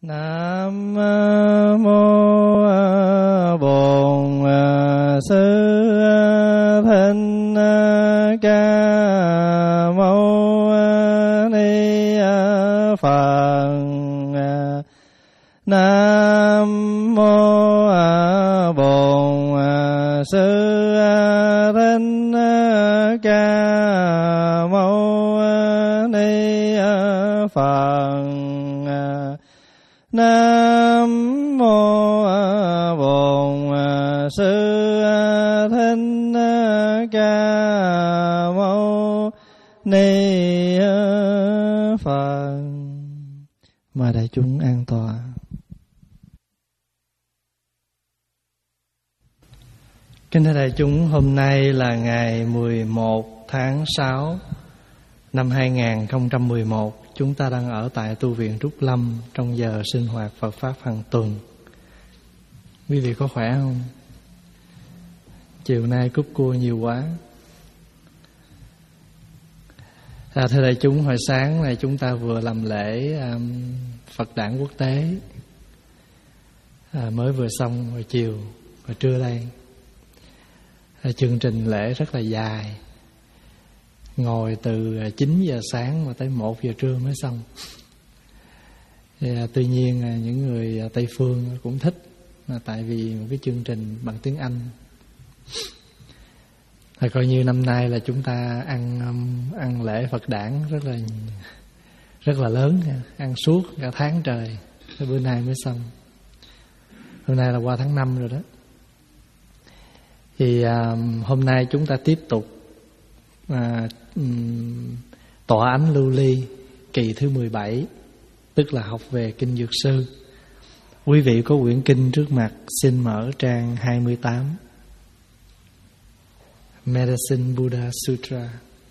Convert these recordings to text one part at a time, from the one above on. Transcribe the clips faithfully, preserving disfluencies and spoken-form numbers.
Nam mô Bổn Sư Thích Ca Mâu Ni Phật. Nam mô Bổn Sư Thích Ca Mâu Ni Phật. Nam mô Bổn Sư Thích Ca Mâu Ni Phật. Mời đại chúng an tọa. Kính thưa đại chúng, hôm nay là ngày mười một tháng sáu năm hai nghìn không trăm mười một. Chúng ta đang ở tại tu viện Trúc Lâm trong giờ sinh hoạt Phật Pháp hàng tuần. Quý vị có khỏe không? Chiều nay cúp cua nhiều quá. À, thưa đại chúng, hồi sáng này chúng ta vừa làm lễ um, Phật đản quốc tế, à, mới vừa xong hồi chiều, hồi trưa đây. À, chương trình lễ rất là dài, ngồi từ chín giờ sáng mà tới một giờ trưa mới xong. Thì, à, tuy nhiên à, những người à, Tây Phương cũng thích, à, tại vì một cái chương trình bằng tiếng Anh. À, coi như năm nay là chúng ta ăn um, ăn lễ Phật đản rất là rất là lớn, ăn suốt cả tháng trời, tới bữa nay mới xong. Hôm nay là qua tháng năm rồi đó. Thì à, hôm nay chúng ta tiếp tục à, um, tọa ánh lưu ly kỳ thứ mười bảy, tức là học về kinh Dược Sư. Quý vị có quyển kinh trước mặt, xin mở trang hai mươi tám, Medicine Buddha Sutra.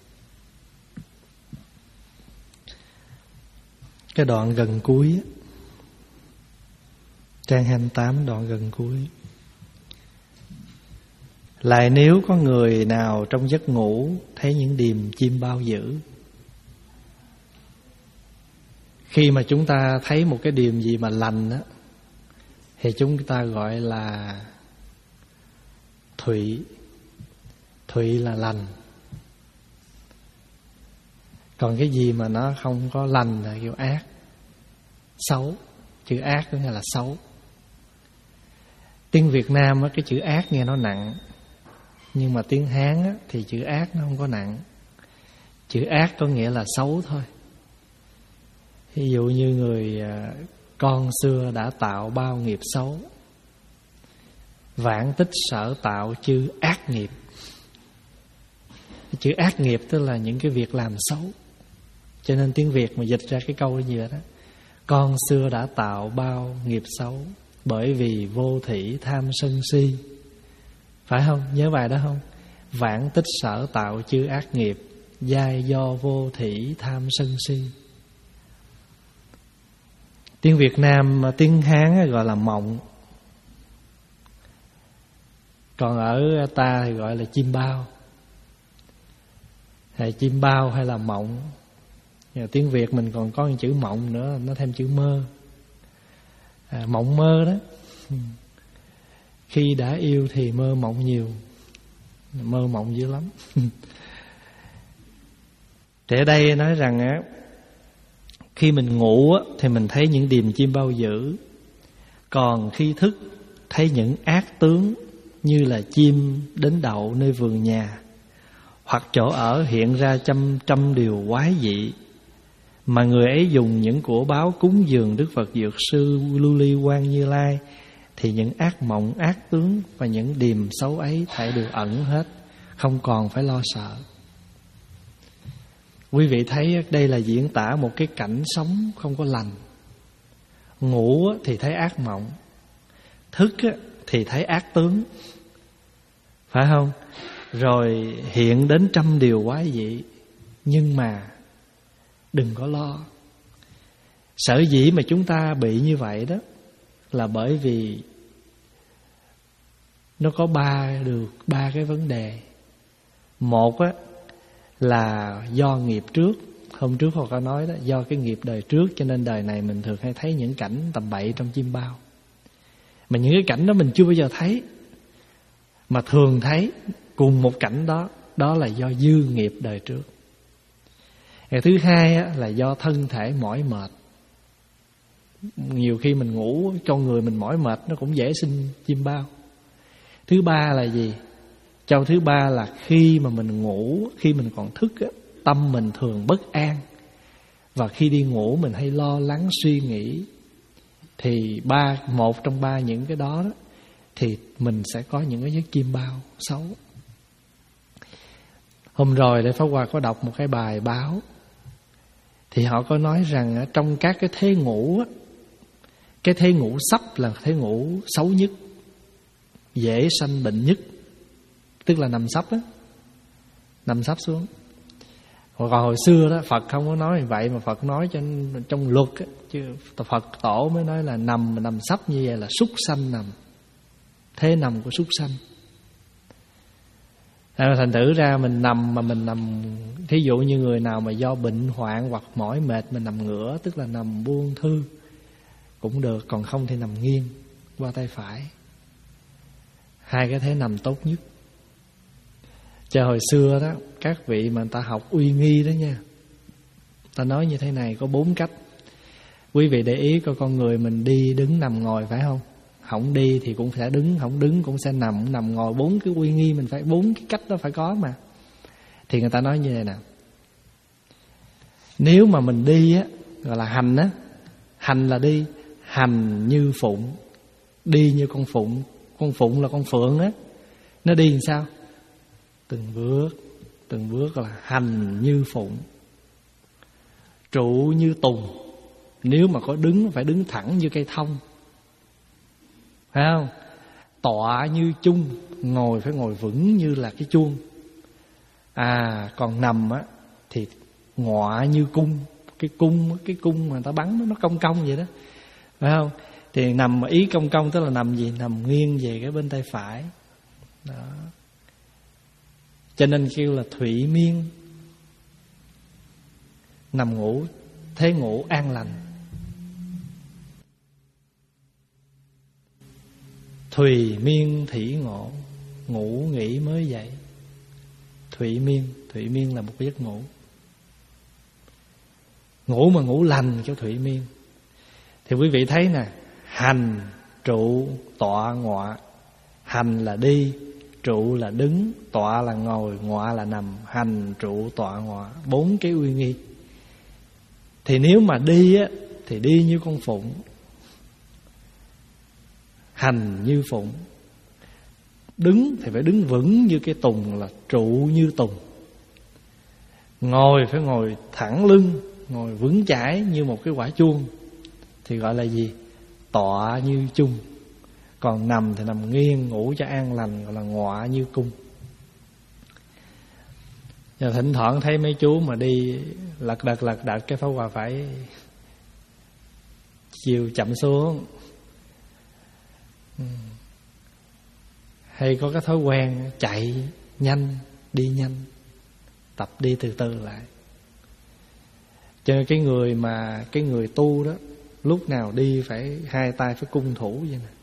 Cái đoạn gần cuối, trang hai mươi tám, đoạn gần cuối. Lại nếu có người nào trong giấc ngủ thấy những điềm chim bao dữ. Khi mà chúng ta thấy một cái điềm gì mà lành á, thì chúng ta gọi là thụy. Thụy là lành. Còn cái gì mà nó không có lành là kiểu ác, xấu. Chữ ác có nghĩa là xấu. Tiếng Việt Nam á, cái chữ ác nghe nó nặng, nhưng mà tiếng Hán á, thì chữ ác nó không có nặng. Chữ ác có nghĩa là xấu thôi. Ví dụ như người con xưa đã tạo bao nghiệp xấu, vãng tích sở tạo chư ác nghiệp. Chữ ác nghiệp tức là những cái việc làm xấu. Cho nên tiếng Việt mà dịch ra cái câu như vậy đó: con xưa đã tạo bao nghiệp xấu, bởi vì vô thỉ tham sân si. Phải không? Nhớ bài đó không? Vãng tích sở tạo chư ác nghiệp, giai do vô thỉ tham sân si. Tiếng Việt Nam, tiếng Hán gọi là mộng, còn ở ta thì gọi là chim bao. Hay chim bao hay là mộng. Nhưng tiếng Việt mình còn có một chữ mộng nữa, nó thêm chữ mơ. À, mộng mơ đó. Khi đã yêu thì mơ mộng nhiều. Mơ mộng dữ lắm. Thì ở đây nói rằng á, khi mình ngủ á, thì mình thấy những điềm chim bao dữ. Còn khi thức thấy những ác tướng, như là chim đến đậu nơi vườn nhà, hoặc chỗ ở hiện ra trăm trăm điều quái dị, mà người ấy dùng những của báo cúng dường Đức Phật Dược Sư Lưu Ly Quang Như Lai, thì những ác mộng, ác tướng và những điềm xấu ấy phải được ẩn hết, không còn phải lo sợ. Quý vị thấy đây là diễn tả một cái cảnh sống không có lành. Ngủ thì thấy ác mộng, thức thì thấy ác tướng, phải không? Rồi hiện đến trăm điều quái dị. Nhưng mà đừng có lo. Sở dĩ mà chúng ta bị như vậy đó là bởi vì nó có ba được ba cái vấn đề. Một á là do nghiệp trước, Hôm trước họ có nói đó, do cái nghiệp đời trước cho nên đời này mình thường hay thấy những cảnh tầm bậy trong chim bao. Mà những cái cảnh đó mình chưa bao giờ thấy, mà thường thấy cùng một cảnh đó, đó là do dư nghiệp đời trước. Cái thứ hai á, là do thân thể mỏi mệt. Nhiều khi mình ngủ, con người mình mỏi mệt, nó cũng dễ sinh chim bao. Thứ ba là gì? Châu thứ ba là khi mà mình ngủ, khi mình còn thức á, tâm mình thường bất an. Và khi đi ngủ mình hay lo lắng suy nghĩ. Thì ba, một trong ba những cái đó, đó thì mình sẽ có những cái giấc chim bao xấu. Hôm rồi Lễ Pháp Hòa có đọc một cái bài báo, thì họ có nói rằng trong các cái thế ngủ, cái thế ngủ sắp là thế ngủ xấu nhất, dễ sanh bệnh nhất. Tức là nằm sấp á, nằm sấp xuống. Còn hồi xưa đó Phật không có nói vậy, mà Phật nói cho trong luật á, chứ Phật tổ mới nói là nằm mà nằm sấp như vậy là súc sanh nằm, thế nằm của súc sanh. À, thành thử ra mình nằm mà mình nằm, thí dụ như người nào mà do bệnh hoạn hoặc mỏi mệt mình nằm ngửa, tức là nằm buông thư cũng được, còn không thì nằm nghiêng qua tay phải. Hai cái thế nằm tốt nhất. Cho hồi xưa đó, các vị mà người ta học uy nghi đó nha, ta nói như thế này, có bốn cách. Quý vị để ý coi con người mình đi đứng nằm ngồi phải không? Không đi thì cũng phải đứng, không đứng cũng sẽ nằm, nằm ngồi. Bốn cái uy nghi mình phải, bốn cái cách đó phải có mà. Thì người ta nói như thế nào? Nếu mà mình đi á, gọi là hành á, hành là đi, hành như phụng, đi như con phụng. Con phụng là con phượng á, nó đi làm sao? Từng bước, từng bước là hành như phụng. Trụ như tùng, nếu mà có đứng phải đứng thẳng như cây thông, phải không? Tọa như chung, ngồi phải ngồi vững như là cái chuông. À, còn nằm á thì ngọa như cung. Cái cung, cái cung mà người ta bắn nó cong cong vậy đó, phải không? Thì nằm ý cong cong tức là nằm gì? Nằm nghiêng về cái bên tay phải. Đó. Cho nên kêu là thụy miên, nằm ngủ, thế ngủ an lành. Thùy miên thỉ ngộ, ngủ nghỉ mới dậy. Thụy miên, thụy miên là một cái giấc ngủ. Ngủ mà ngủ lành kêu thụy miên. Thì quý vị thấy nè, hành, trụ, tọa, ngọa. Hành là đi, trụ là đứng, tọa là ngồi, ngọa là nằm. Hành, trụ, tọa, ngọa, bốn cái uy nghi. Thì nếu mà đi á, thì đi như con phụng, hành như phụng. Đứng thì phải đứng vững như cái tùng, là trụ như tùng. Ngồi phải ngồi thẳng lưng, ngồi vững chãi như một cái quả chuông, thì gọi là gì? Tọa như chung. Còn nằm thì nằm nghiêng, ngủ cho an lành, gọi là ngọa như cung. Giờ thỉnh thoảng thấy mấy chú mà đi lật đật lật đật, cái Pháp Hòa phải chiều chậm xuống. Hay có cái thói quen chạy nhanh, đi nhanh, tập đi từ từ lại. Cho nên cái người mà cái người tu đó, lúc nào đi phải hai tay phải cung thủ vậy nè.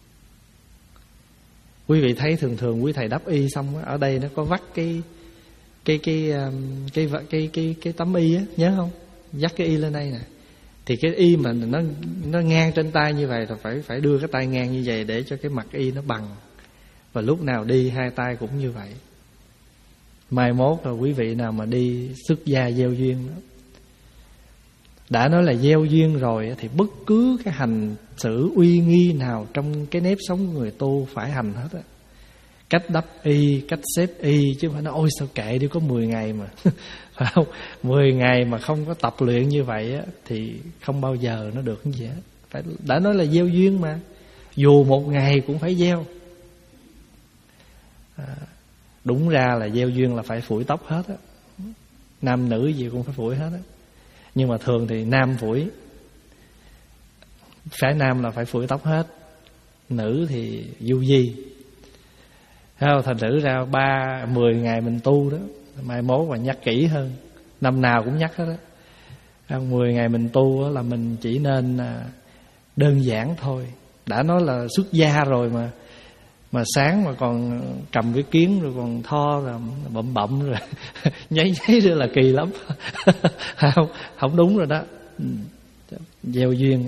Quý vị thấy thường thường quý thầy đắp y xong ở đây nó có vắt cái cái cái cái cái cái cái, cái tấm y á, nhớ không? Dắt cái y lên đây nè. Thì cái y mà nó nó ngang trên tay như vậy thì phải phải đưa cái tay ngang như vậy để cho cái mặt y nó bằng. Và lúc nào đi hai tay cũng như vậy. Mai mốt là quý vị nào mà đi xuất gia gieo duyên đó, đã nói là gieo duyên rồi thì bất cứ cái hành xử uy nghi nào trong cái nếp sống của người tu phải hành hết á. Cách đắp y, cách xếp y, chứ không phải nói ôi sao kệ đi có mười ngày mà phải không? mười ngày mà không có tập luyện như vậy á, thì không bao giờ nó được như vậy. Phải, đã nói là gieo duyên mà, dù một ngày cũng phải gieo. À, đúng ra là gieo duyên là phải phủi tóc hết á, nam nữ gì cũng phải phủi hết á. Nhưng mà thường thì nam phủi, phải nam là phải phủi tóc hết, nữ thì du di. Thành thử ra ba mười ngày mình tu đó, mai mốt và nhắc kỹ hơn, Năm nào cũng nhắc hết đó. Mười ngày mình tu là mình chỉ nên đơn giản thôi. Đã nói là xuất gia rồi mà Mà sáng mà còn cầm cái kiến rồi còn tho rồi bậm bậm rồi nháy nháy rồi là kỳ lắm. Không, không đúng rồi đó. Gieo duyên.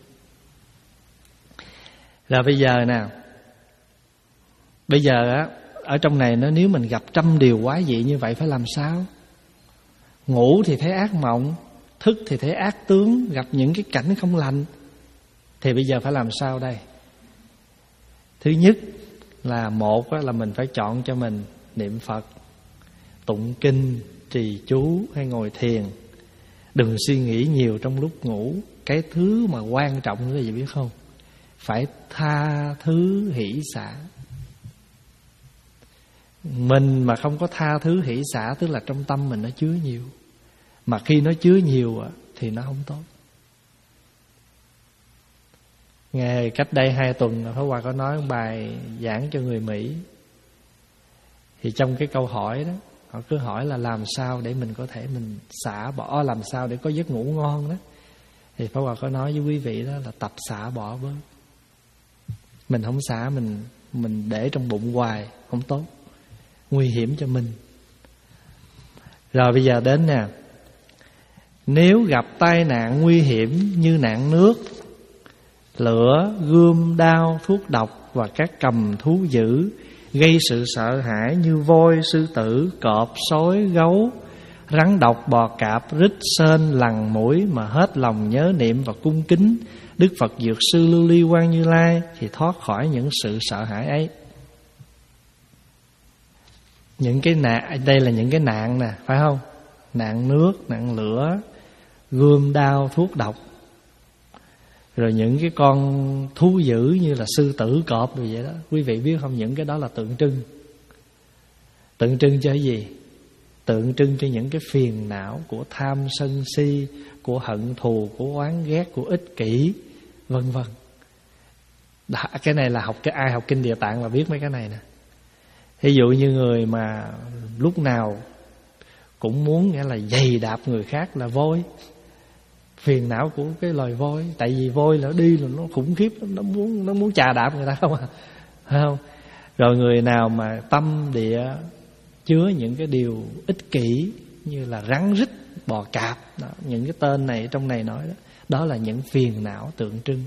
Rồi bây giờ nào, bây giờ á, ở trong này nó nếu mình gặp trăm điều quái dị như vậy phải làm sao? Ngủ thì thấy ác mộng, thức thì thấy ác tướng, gặp những cái cảnh không lành, thì bây giờ phải làm sao đây? Thứ nhất là một là mình phải chọn cho mình niệm Phật, tụng kinh, trì chú hay ngồi thiền. Đừng suy nghĩ nhiều trong lúc ngủ. Cái thứ mà quan trọng là gì biết không? Phải tha thứ hỷ xả. Mình mà không có tha thứ hỷ xả, tức là trong tâm mình nó chứa nhiều. Mà khi nó chứa nhiều thì nó không tốt. Ngày cách đây hai tuần Pháp Hòa có nói một bài giảng cho người Mỹ. Thì trong cái câu hỏi đó, họ cứ hỏi là làm sao để mình có thể mình xả bỏ, làm sao để có giấc ngủ ngon đó. Thì Pháp Hòa có nói với quý vị đó là tập xả bỏ bớt. Mình không xả, mình mình để trong bụng hoài không tốt, nguy hiểm cho mình. Rồi bây giờ đến nè, nếu gặp tai nạn nguy hiểm như nạn nước, lửa, gươm, đao, thuốc độc và các cầm thú dữ gây sự sợ hãi như voi, sư tử, cọp, sói, gấu, rắn độc, bò cạp, rít, sên, lằn, muỗi mà hết lòng nhớ niệm và cung kính Đức Phật Dược Sư Lưu Ly Quang Như Lai thì thoát khỏi những sự sợ hãi ấy. Những cái nạn, đây là những cái nạn nè, phải không? Nạn nước, nạn lửa, gươm, đao, thuốc độc. Rồi những cái con thú dữ như là sư tử, cọp rồi vậy đó. Quý vị biết không, những cái đó là tượng trưng. Tượng trưng cho cái gì? Tượng trưng cho những cái phiền não của tham sân si, của hận thù, của oán ghét, của ích kỷ, vân vân. Cái này là học cái ai học kinh Địa Tạng là biết mấy cái này nè. Ví dụ như người mà lúc nào cũng muốn nghĩa là giày đạp người khác là voi. Phiền não của cái loài voi. Tại vì voi nó đi là nó khủng khiếp, nó muốn nó muốn chà đạp người ta không à, phải không? Rồi người nào mà tâm địa chứa những cái điều ích kỷ như là rắn rít, bò cạp đó, những cái tên này trong này nói đó, đó là những phiền não tượng trưng.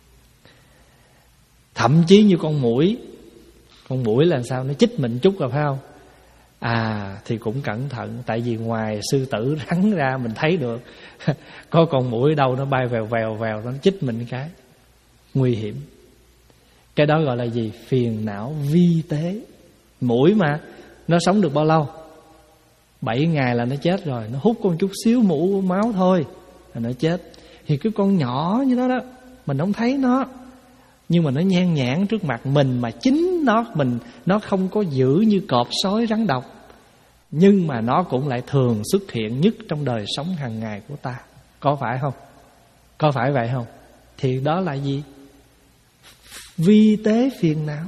Thậm chí như con muỗi, con muỗi là sao? Nó chích mình chút rồi phải không? À thì cũng cẩn thận. Tại vì ngoài sư tử rắn ra mình thấy được có con muỗi đâu nó bay vèo vèo vèo, nó chích mình cái nguy hiểm. Cái đó gọi là gì? Phiền não vi tế. Muỗi mà nó sống được bao lâu? Bảy ngày là nó chết rồi. Nó hút con chút xíu mũ máu thôi là nó chết. Thì cái con nhỏ như đó đó, mình không thấy nó, nhưng mà nó nhan nhản trước mặt mình. Mà chính nó mình nó không có dữ như cọp, sói, rắn độc, nhưng mà nó cũng lại thường xuất hiện nhất trong đời sống hàng ngày của ta. Có phải không? Có phải vậy không? Thì đó là gì? Vi tế phiền não.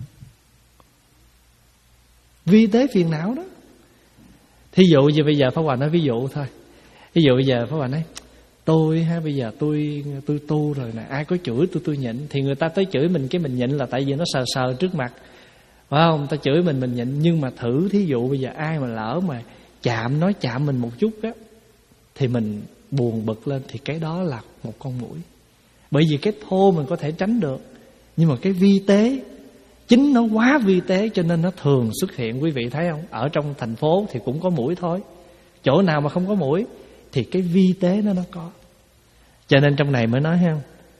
Vi tế phiền não đó. Thí dụ như bây giờ Pháp Hòa nói ví dụ thôi. Ví dụ bây giờ Pháp Hòa nói tôi ha, bây giờ tôi tôi tu rồi nè, ai có chửi tôi tôi nhịn. Thì người ta tới chửi mình cái mình nhịn là tại vì nó sờ sờ trước mặt, phải không? Ta chửi mình mình nhịn. Nhưng mà thử thí dụ bây giờ ai mà lỡ mà chạm, nói chạm mình một chút á, thì mình buồn bực lên, thì cái đó là một con muỗi. Bởi vì cái thô mình có thể tránh được, nhưng mà cái vi tế, chính nó quá vi tế cho nên nó thường xuất hiện. Quý vị thấy không? Ở trong thành phố thì cũng có muỗi thôi. Chỗ nào mà không có muỗi thì cái vi tế nó nó có. Cho nên trong này mới nói ha,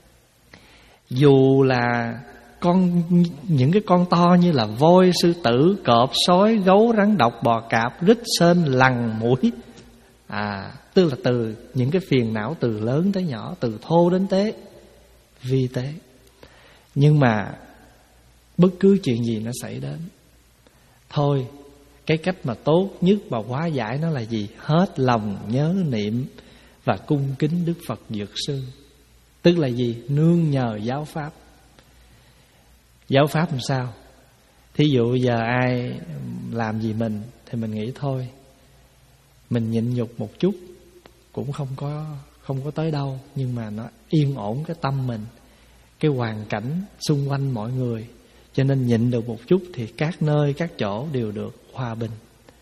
dù là con những cái con to như là voi, sư tử, cọp, sói, gấu, rắn độc, bò cạp, rít, sên, lằn, muỗi, à, tức là từ những cái phiền não từ lớn tới nhỏ, từ thô đến tế, vi tế. Nhưng mà bất cứ chuyện gì nó xảy đến, thôi cái cách mà tốt nhất mà hóa giải nó là gì? Hết lòng nhớ niệm và cung kính Đức Phật Dược Sư. Tức là gì? Nương nhờ giáo pháp. Giáo pháp làm sao? Thí dụ giờ ai làm gì mình thì mình nghĩ thôi, Mình nhịn nhục một chút cũng không có không có tới đâu, nhưng mà nó yên ổn cái tâm mình, cái hoàn cảnh xung quanh mọi người. Cho nên nhịn được một chút thì các nơi, các chỗ đều được hòa bình.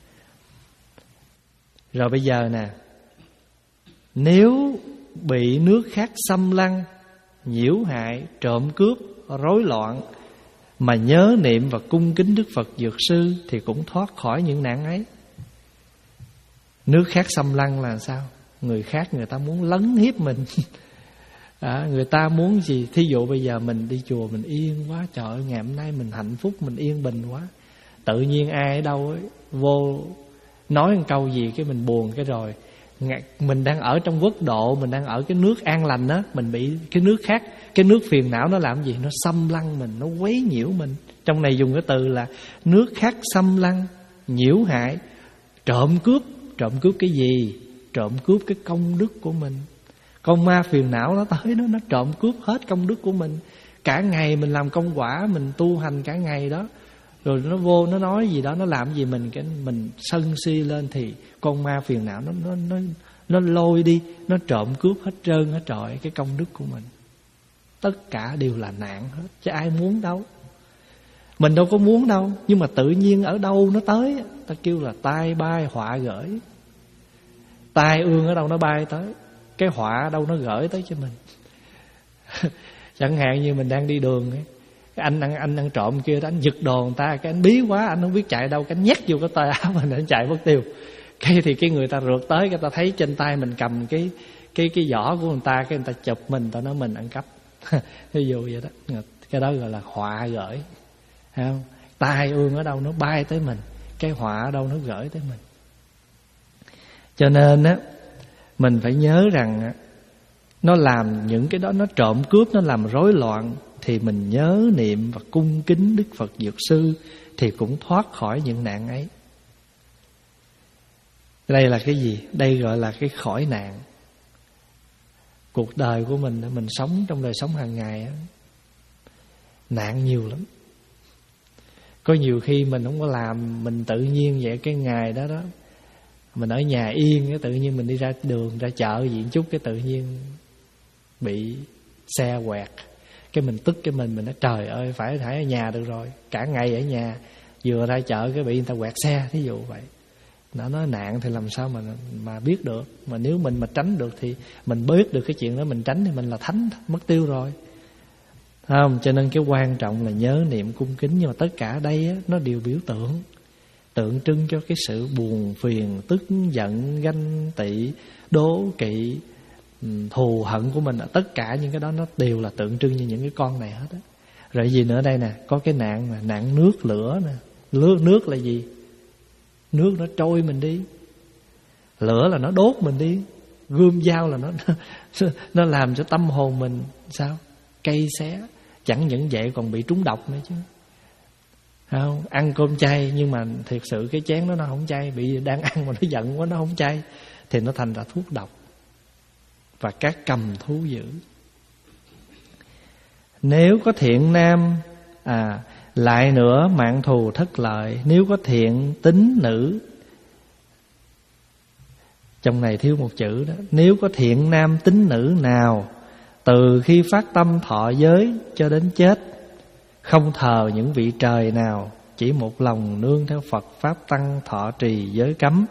Rồi bây giờ nè, nếu bị nước khác xâm lăng, nhiễu hại, trộm cướp, rối loạn, mà nhớ niệm và cung kính Đức Phật Dược Sư thì cũng thoát khỏi những nạn ấy. Nước khác xâm lăng là sao? Người khác người ta muốn lấn hiếp mình. À, người ta muốn gì? Thí dụ bây giờ mình đi chùa mình yên quá, trời ơi ngày hôm nay mình hạnh phúc, mình yên bình quá. Tự nhiên ai ở đâu ấy, vô nói một câu gì cái mình buồn cái rồi. Mình đang ở trong quốc độ, mình đang ở cái nước an lành á, mình bị cái nước khác, cái nước phiền não nó làm gì? Nó xâm lăng mình, nó quấy nhiễu mình. Trong này dùng cái từ là nước khác xâm lăng, nhiễu hại, trộm cướp. Trộm cướp cái gì? Trộm cướp cái công đức của mình. Con ma phiền não nó tới đó, nó trộm cướp hết công đức của mình. Cả ngày mình làm công quả, mình tu hành cả ngày đó, rồi nó vô nó nói gì đó, nó làm gì mình, cái mình sân si lên thì con ma phiền não nó nó nó nó lôi đi, nó trộm cướp hết trơn hết trọi cái công đức của mình. Tất cả đều là nạn hết, chứ ai muốn đâu. Mình đâu có muốn đâu, nhưng mà tự nhiên ở đâu nó tới. Ta kêu là tai bay họa gửi. Tai ương ở đâu nó bay tới, cái họa ở đâu nó gửi tới cho mình. Chẳng hạn như mình đang đi đường ấy, cái anh ăn anh ăn trộm kia đó, anh giật đồ người ta, cái anh bí quá, anh không biết chạy đâu, cái anh nhét vô cái tay áo mình, anh chạy mất tiêu. Cái thì cái người ta rượt tới, cái ta thấy trên tay mình cầm cái cái cái giỏ của người ta, cái người ta chụp mình, ta nói mình ăn cắp. Ví dụ vậy đó, cái đó gọi là họa gửi. Thấy không? Tai ương ở đâu nó bay tới mình, cái họa ở đâu nó gửi tới mình. Cho nên á, mình phải nhớ rằng á, nó làm những cái đó, nó trộm cướp, nó làm rối loạn, thì mình nhớ niệm và cung kính Đức Phật Dược Sư thì cũng thoát khỏi những nạn ấy. Đây là cái gì? Đây gọi là cái khỏi nạn. Cuộc đời của mình, mình sống trong đời sống hàng ngày á, nạn nhiều lắm. Có nhiều khi mình không có làm, mình tự nhiên vậy, cái ngày đó đó mình ở nhà yên, cái tự nhiên mình đi ra đường, ra chợ gì chút, cái tự nhiên bị xe quẹt, cái mình tức cái mình mình nói trời ơi, phải phải ở nhà được rồi, cả ngày ở nhà, vừa ra chợ cái bị người ta quẹt xe, thí dụ vậy. Nó nói nạn thì làm sao mà mà biết được. Mà nếu mình mà tránh được thì mình biết được cái chuyện đó, mình tránh thì mình là thánh, mất tiêu rồi. Không? Cho nên cái quan trọng là nhớ niệm cung kính. Nhưng mà tất cả ở đây á, nó đều biểu tượng, tượng trưng cho cái sự buồn phiền, tức giận, ganh tị, đố kỵ, thù hận của mình. Tất cả những cái đó nó đều là tượng trưng như những cái con này hết á. Rồi gì nữa đây nè, có cái nạn là nạn nước lửa nè. Nước, nước là gì? Nước nó trôi mình đi, lửa là nó đốt mình đi, gươm dao là nó nó làm cho tâm hồn mình sao? Cây xé. Chẳng những vậy còn bị trúng độc nữa chứ. Không? Ăn cơm chay nhưng mà thiệt sự cái chén đó nó không chay, bị đang ăn mà nó giận quá nó không chay, thì nó thành ra thuốc độc và các cầm thú dữ. Nếu có thiện nam à lại nữa mạng thù thất lợi. Nếu có thiện tính nữ, trong này thiếu một chữ đó. Nếu có thiện nam tính nữ nào từ khi phát tâm thọ giới cho đến chết, không thờ những vị trời nào, chỉ một lòng nương theo Phật Pháp Tăng thọ trì giới cấm.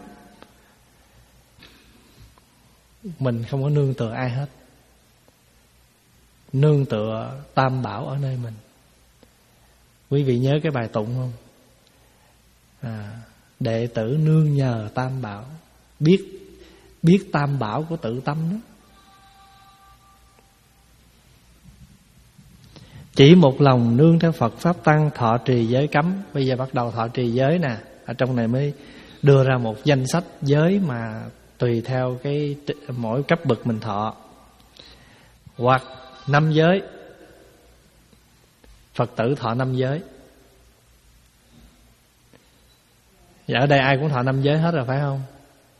Mình không có nương tựa ai hết, nương tựa Tam Bảo ở nơi mình. Quý vị nhớ cái bài tụng không? À, đệ tử nương nhờ Tam Bảo. Biết biết Tam Bảo của tự tâm đó. Chỉ một lòng nương theo Phật Pháp Tăng thọ trì giới cấm. Bây giờ bắt đầu thọ trì giới nè. Ở trong này mới đưa ra một danh sách giới mà tùy theo cái mỗi cấp bậc mình thọ. Hoặc năm giới, Phật tử thọ năm giới. Và ở đây ai cũng thọ năm giới hết rồi phải không?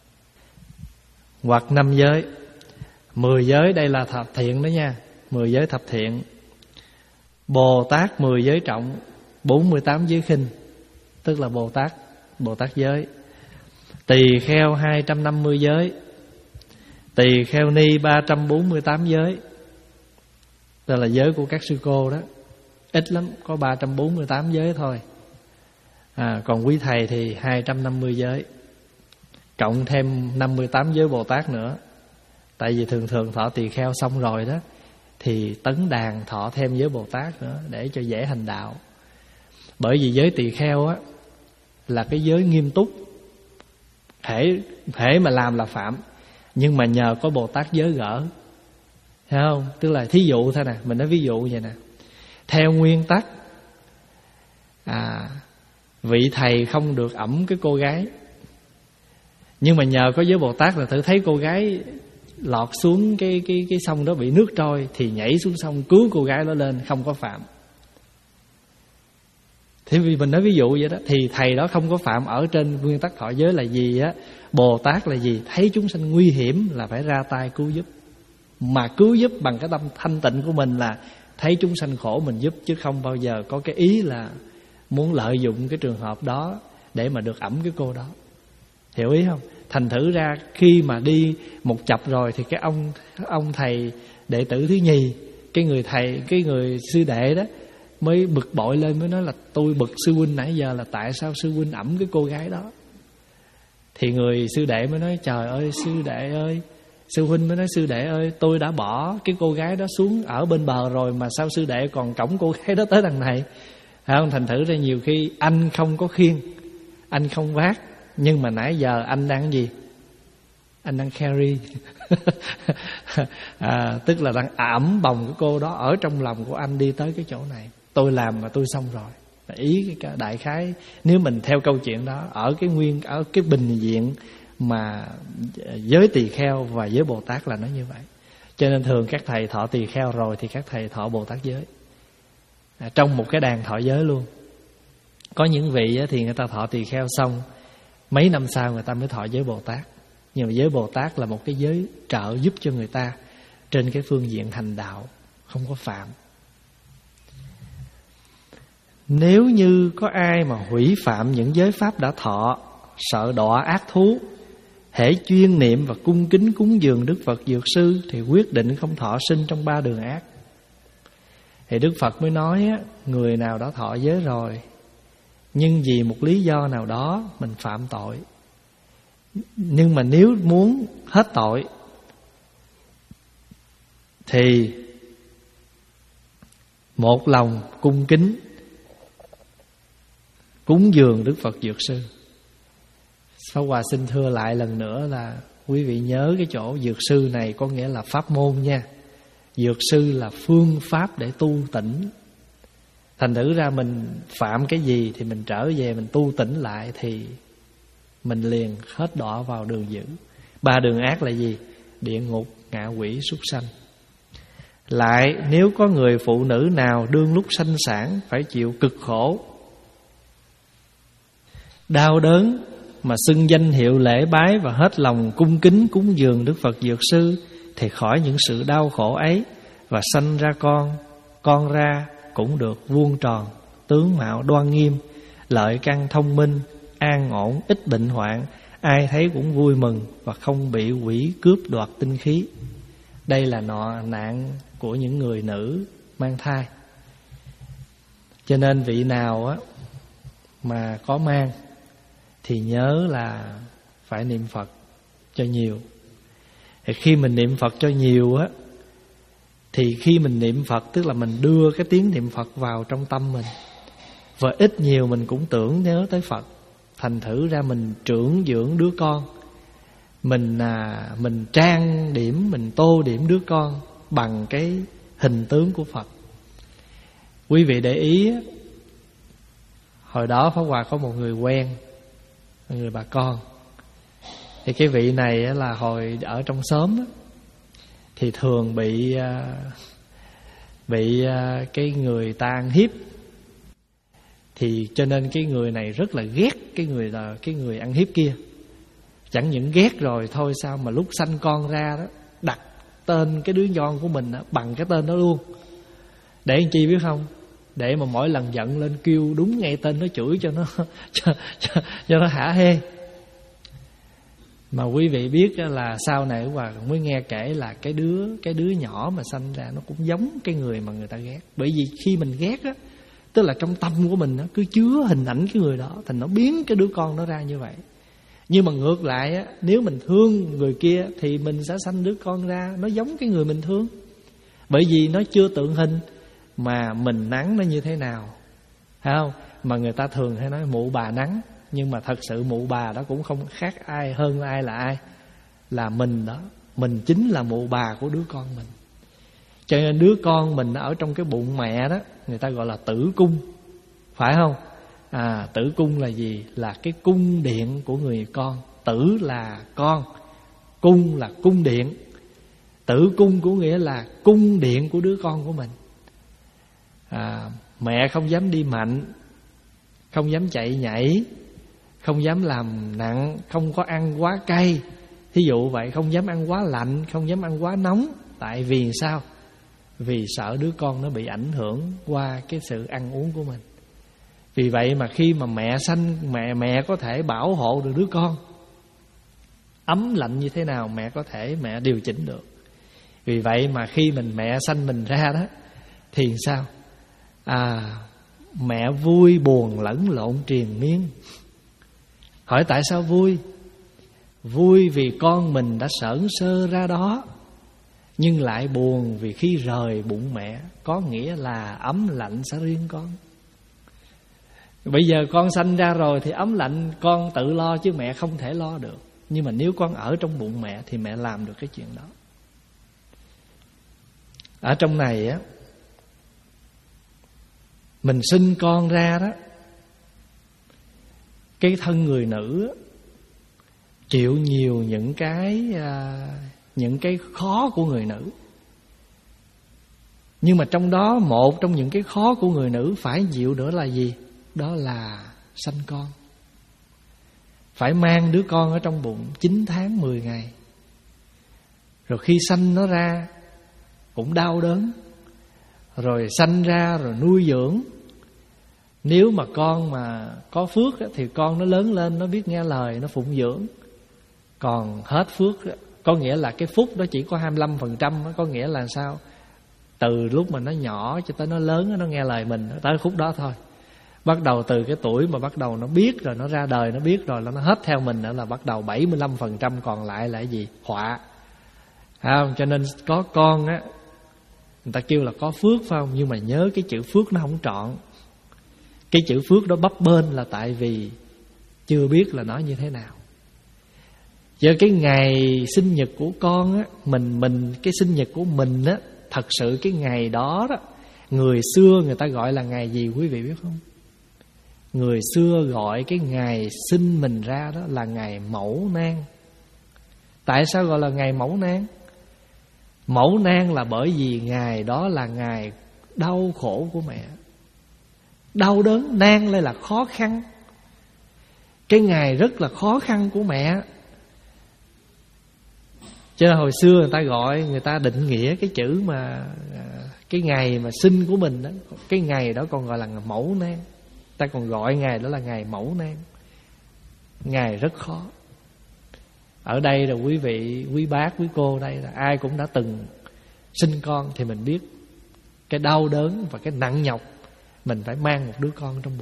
Hoặc năm giới. Mười giới đây là thập thiện đó nha. Mười giới thập thiện. Bồ Tát mười giới trọng, bốn mươi tám giới khinh, tức là Bồ Tát Bồ Tát giới. Tỳ kheo hai trăm năm mươi giới, tỳ kheo ni ba trăm bốn mươi tám giới. Đó là giới của các sư cô đó. Ít lắm, có ba trăm bốn mươi tám giới thôi. à, Còn quý thầy thì hai trăm năm mươi giới, cộng thêm năm mươi tám giới Bồ Tát nữa. Tại vì thường thường thọ tỳ kheo xong rồi đó, thì tấn đàn thọ thêm giới Bồ Tát nữa, để cho dễ hành đạo. Bởi vì giới tỳ kheo á là cái giới nghiêm túc, thể thể mà làm là phạm. Nhưng mà nhờ có Bồ Tát giới gỡ, thấy không? Tức là thí dụ thôi nè, mình nói ví dụ vậy nè. Theo nguyên tắc à, vị thầy không được ẵm cái cô gái, nhưng mà nhờ có giới Bồ Tát là thử thấy cô gái lọt xuống cái cái cái sông đó bị nước trôi, thì nhảy xuống sông cứu cô gái đó lên, không có phạm. Thì vì mình nói ví dụ vậy đó, thì thầy đó không có phạm ở trên nguyên tắc thọ giới là gì á? Bồ Tát là gì? Thấy chúng sanh nguy hiểm là phải ra tay cứu giúp. Mà cứu giúp bằng cái tâm thanh tịnh của mình là thấy chúng sanh khổ mình giúp, chứ không bao giờ có cái ý là muốn lợi dụng cái trường hợp đó để mà được ẵm cái cô đó. Hiểu ý không? Thành thử ra khi mà đi một chập rồi thì cái ông ông thầy đệ tử thứ nhì, cái người thầy, cái người sư đệ đó mới bực bội lên, mới nói là tôi bực sư huynh nãy giờ là tại sao sư huynh ẵm cái cô gái đó. Thì người sư đệ mới nói trời ơi sư đệ ơi, sư huynh mới nói sư đệ ơi, tôi đã bỏ cái cô gái đó xuống ở bên bờ rồi mà sao sư đệ còn cõng cô gái đó tới đằng này. Không? Thành thử ra nhiều khi anh không có khiêng, anh không vác, nhưng mà nãy giờ anh đang gì? Anh đang carry. à, Tức là đang ẵm bồng cái cô đó ở trong lòng của anh đi tới cái chỗ này. Tôi làm mà tôi xong rồi. Ý cái đại khái, nếu mình theo câu chuyện đó, ở cái nguyên, ở cái bình diện mà giới tỳ kheo và giới Bồ Tát là nó như vậy. Cho nên thường các thầy thọ tỳ kheo rồi thì các thầy thọ Bồ Tát giới à, trong một cái đàn thọ giới luôn. Có những vị thì người ta thọ tỳ kheo xong, mấy năm sau người ta mới thọ giới Bồ Tát. Nhưng mà giới Bồ Tát là một cái giới trợ giúp cho người ta trên cái phương diện hành đạo, không có phạm. Nếu như có ai mà hủy phạm những giới pháp đã thọ, sợ đọa ác thú, hễ chuyên niệm và cung kính cúng dường Đức Phật Dược Sư thì quyết định không thọ sinh trong ba đường ác. Thì Đức Phật mới nói á, người nào đã thọ giới rồi, nhưng vì một lý do nào đó mình phạm tội, nhưng mà nếu muốn hết tội thì một lòng cung kính cúng dường Đức Phật Dược Sư. Pháp Hòa xin thưa lại lần nữa là quý vị nhớ cái chỗ Dược Sư này có nghĩa là pháp môn nha. Dược Sư là phương pháp để tu tỉnh. Thành thử ra mình phạm cái gì thì mình trở về mình tu tỉnh lại thì mình liền hết đọa vào đường dữ. Ba đường ác là gì? Địa ngục, ngạ quỷ, súc sanh. Lại nếu có người phụ nữ nào đương lúc sanh sản phải chịu cực khổ, đau đớn mà xưng danh hiệu lễ bái và hết lòng cung kính cúng dường Đức Phật Dược Sư thì khỏi những sự đau khổ ấy và sanh ra con. Con ra cũng được vuông tròn, tướng mạo đoan nghiêm, lợi căn thông minh, an ổn, ít bệnh hoạn, ai thấy cũng vui mừng và không bị quỷ cướp đoạt tinh khí. Đây là nọ nạn của những người nữ mang thai. Cho nên vị nào á mà có mang thì nhớ là phải niệm Phật cho nhiều. Thì khi mình niệm Phật cho nhiều á, thì khi mình niệm Phật tức là mình đưa cái tiếng niệm Phật vào trong tâm mình, và ít nhiều mình cũng tưởng nhớ tới Phật. Thành thử ra mình trưởng dưỡng đứa con, Mình à, mình trang điểm, mình tô điểm đứa con bằng cái hình tướng của Phật. Quý vị để ý, hồi đó Pháp Hòa có một người quen, người bà con. Thì cái vị này là hồi ở trong xóm thì thường bị Bị cái người ta ăn hiếp. Thì cho nên cái người này rất là ghét cái người là cái người ăn hiếp kia. Chẳng những ghét rồi thôi, sao mà lúc sanh con ra đó đặt tên cái đứa con của mình đó, bằng cái tên đó luôn. Để làm chi biết không? Để mà mỗi lần giận lên kêu đúng ngay tên nó, chửi cho nó cho, cho, cho nó hả hê. Mà quý vị biết là sau này Hòa mới nghe kể là cái đứa cái đứa nhỏ mà sanh ra nó cũng giống cái người mà người ta ghét. Bởi vì khi mình ghét á, tức là trong tâm của mình nó cứ chứa hình ảnh cái người đó, thành nó biến cái đứa con nó ra như vậy. Nhưng mà ngược lại á, nếu mình thương người kia thì mình sẽ sanh đứa con ra nó giống cái người mình thương. Bởi vì nó chưa tượng hình mà mình nắng nó như thế nào, phải không? Mà người ta thường hay nói mụ bà nắng, nhưng mà thật sự mụ bà đó cũng không khác ai, hơn ai là ai? Là mình đó. Mình chính là mụ bà của đứa con mình. Cho nên đứa con mình ở trong cái bụng mẹ đó, người ta gọi là tử cung, phải không? À, tử cung là gì? Là cái cung điện của người con. Tử là con, cung là cung điện. Tử cung của nghĩa là cung điện của đứa con của mình. à, Mẹ không dám đi mạnh, không dám chạy nhảy, không dám làm nặng, không có ăn quá cay, thí dụ vậy. Không dám ăn quá lạnh, không dám ăn quá nóng. Tại vì sao? Vì sợ đứa con nó bị ảnh hưởng qua cái sự ăn uống của mình. Vì vậy mà khi mà mẹ sanh, Mẹ mẹ có thể bảo hộ được đứa con. Ấm lạnh như thế nào mẹ có thể mẹ điều chỉnh được. Vì vậy mà khi mình mẹ sanh mình ra đó thì sao? À, mẹ vui buồn lẫn lộn triền miên. Hỏi tại sao vui? Vui vì con mình đã sởn sơ ra đó, nhưng lại buồn vì khi rời bụng mẹ, có nghĩa là ấm lạnh sẽ riêng con. Bây giờ con sanh ra rồi thì ấm lạnh con tự lo chứ mẹ không thể lo được. Nhưng mà nếu con ở trong bụng mẹ thì mẹ làm được cái chuyện đó. Ở trong này á, mình sinh con ra đó, cái thân người nữ á, chịu nhiều những cái à, những cái khó của người nữ. Nhưng mà trong đó một trong những cái khó của người nữ phải chịu nữa là gì? Đó là sanh con. Phải mang đứa con ở trong bụng chín tháng mười ngày. Rồi khi sanh nó ra cũng đau đớn. Rồi sanh ra rồi nuôi dưỡng. Nếu mà con mà có phước thì con nó lớn lên, nó biết nghe lời, nó phụng dưỡng. Còn hết phước, có nghĩa là cái phúc đó chỉ có hai mươi lăm phần trăm. Có nghĩa là sao? Từ lúc mà nó nhỏ cho tới nó lớn, nó nghe lời mình, tới phút đó thôi. Bắt đầu từ cái tuổi mà bắt đầu nó biết rồi, nó ra đời nó biết rồi là nó hết theo mình nữa, là bắt đầu bảy mươi lăm phần trăm còn lại là cái gì? Họa. Không? Cho nên có con á, người ta kêu là có phước, phải không? Nhưng mà nhớ cái chữ phước nó không trọn. Cái chữ phước đó bấp bênh là tại vì chưa biết là nó như thế nào. Giờ cái ngày sinh nhật của con á, mình mình cái sinh nhật của mình á, thật sự cái ngày đó đó, người xưa người ta gọi là ngày gì quý vị biết không? Người xưa gọi cái ngày sinh mình ra đó là ngày mẫu nang. Tại sao gọi là ngày mẫu nang? Mẫu nang là bởi vì ngày đó là ngày đau khổ của mẹ. Đau đớn, nang đây là khó khăn. Cái ngày rất là khó khăn của mẹ. Cho nên hồi xưa người ta gọi, người ta định nghĩa cái chữ mà cái ngày mà sinh của mình đó, cái ngày đó còn gọi là mẫu nang. Ta còn gọi ngày đó là ngày mẫu nang. Ngày rất khó. Ở đây là quý vị, quý bác, quý cô đây là ai cũng đã từng sinh con thì mình biết cái đau đớn và cái nặng nhọc mình phải mang một đứa con trong bụng.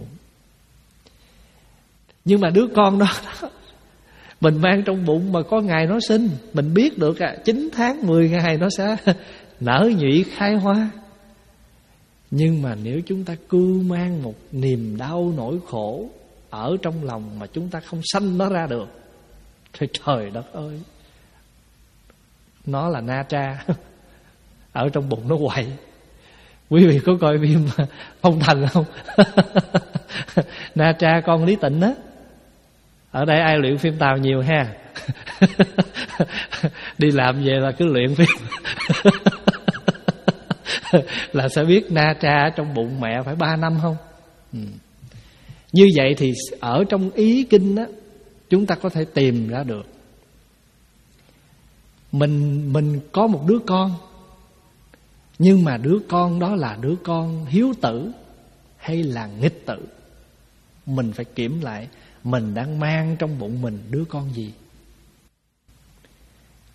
Nhưng mà đứa con đó, đó mình mang trong bụng mà có ngày nó sinh, mình biết được à, chín tháng mười ngày nó sẽ nở nhụy khai hoa. Nhưng mà nếu chúng ta cứ mang một niềm đau nỗi khổ ở trong lòng mà chúng ta không sanh nó ra được thì trời đất ơi, nó là na tra ở trong bụng nó quậy. Quý vị có coi phim Phong Thần không? Na tra con Lý Tịnh á. Ở đây ai luyện phim Tàu nhiều ha? Đi làm về là cứ luyện phim là sẽ biết na tra trong bụng mẹ phải ba năm không? Ừ. Như vậy thì ở trong ý kinh á, chúng ta có thể tìm ra được. Mình mình có một đứa con, nhưng mà đứa con đó là đứa con hiếu tử hay là nghịch tử. Mình phải kiểm lại mình đang mang trong bụng mình đứa con gì.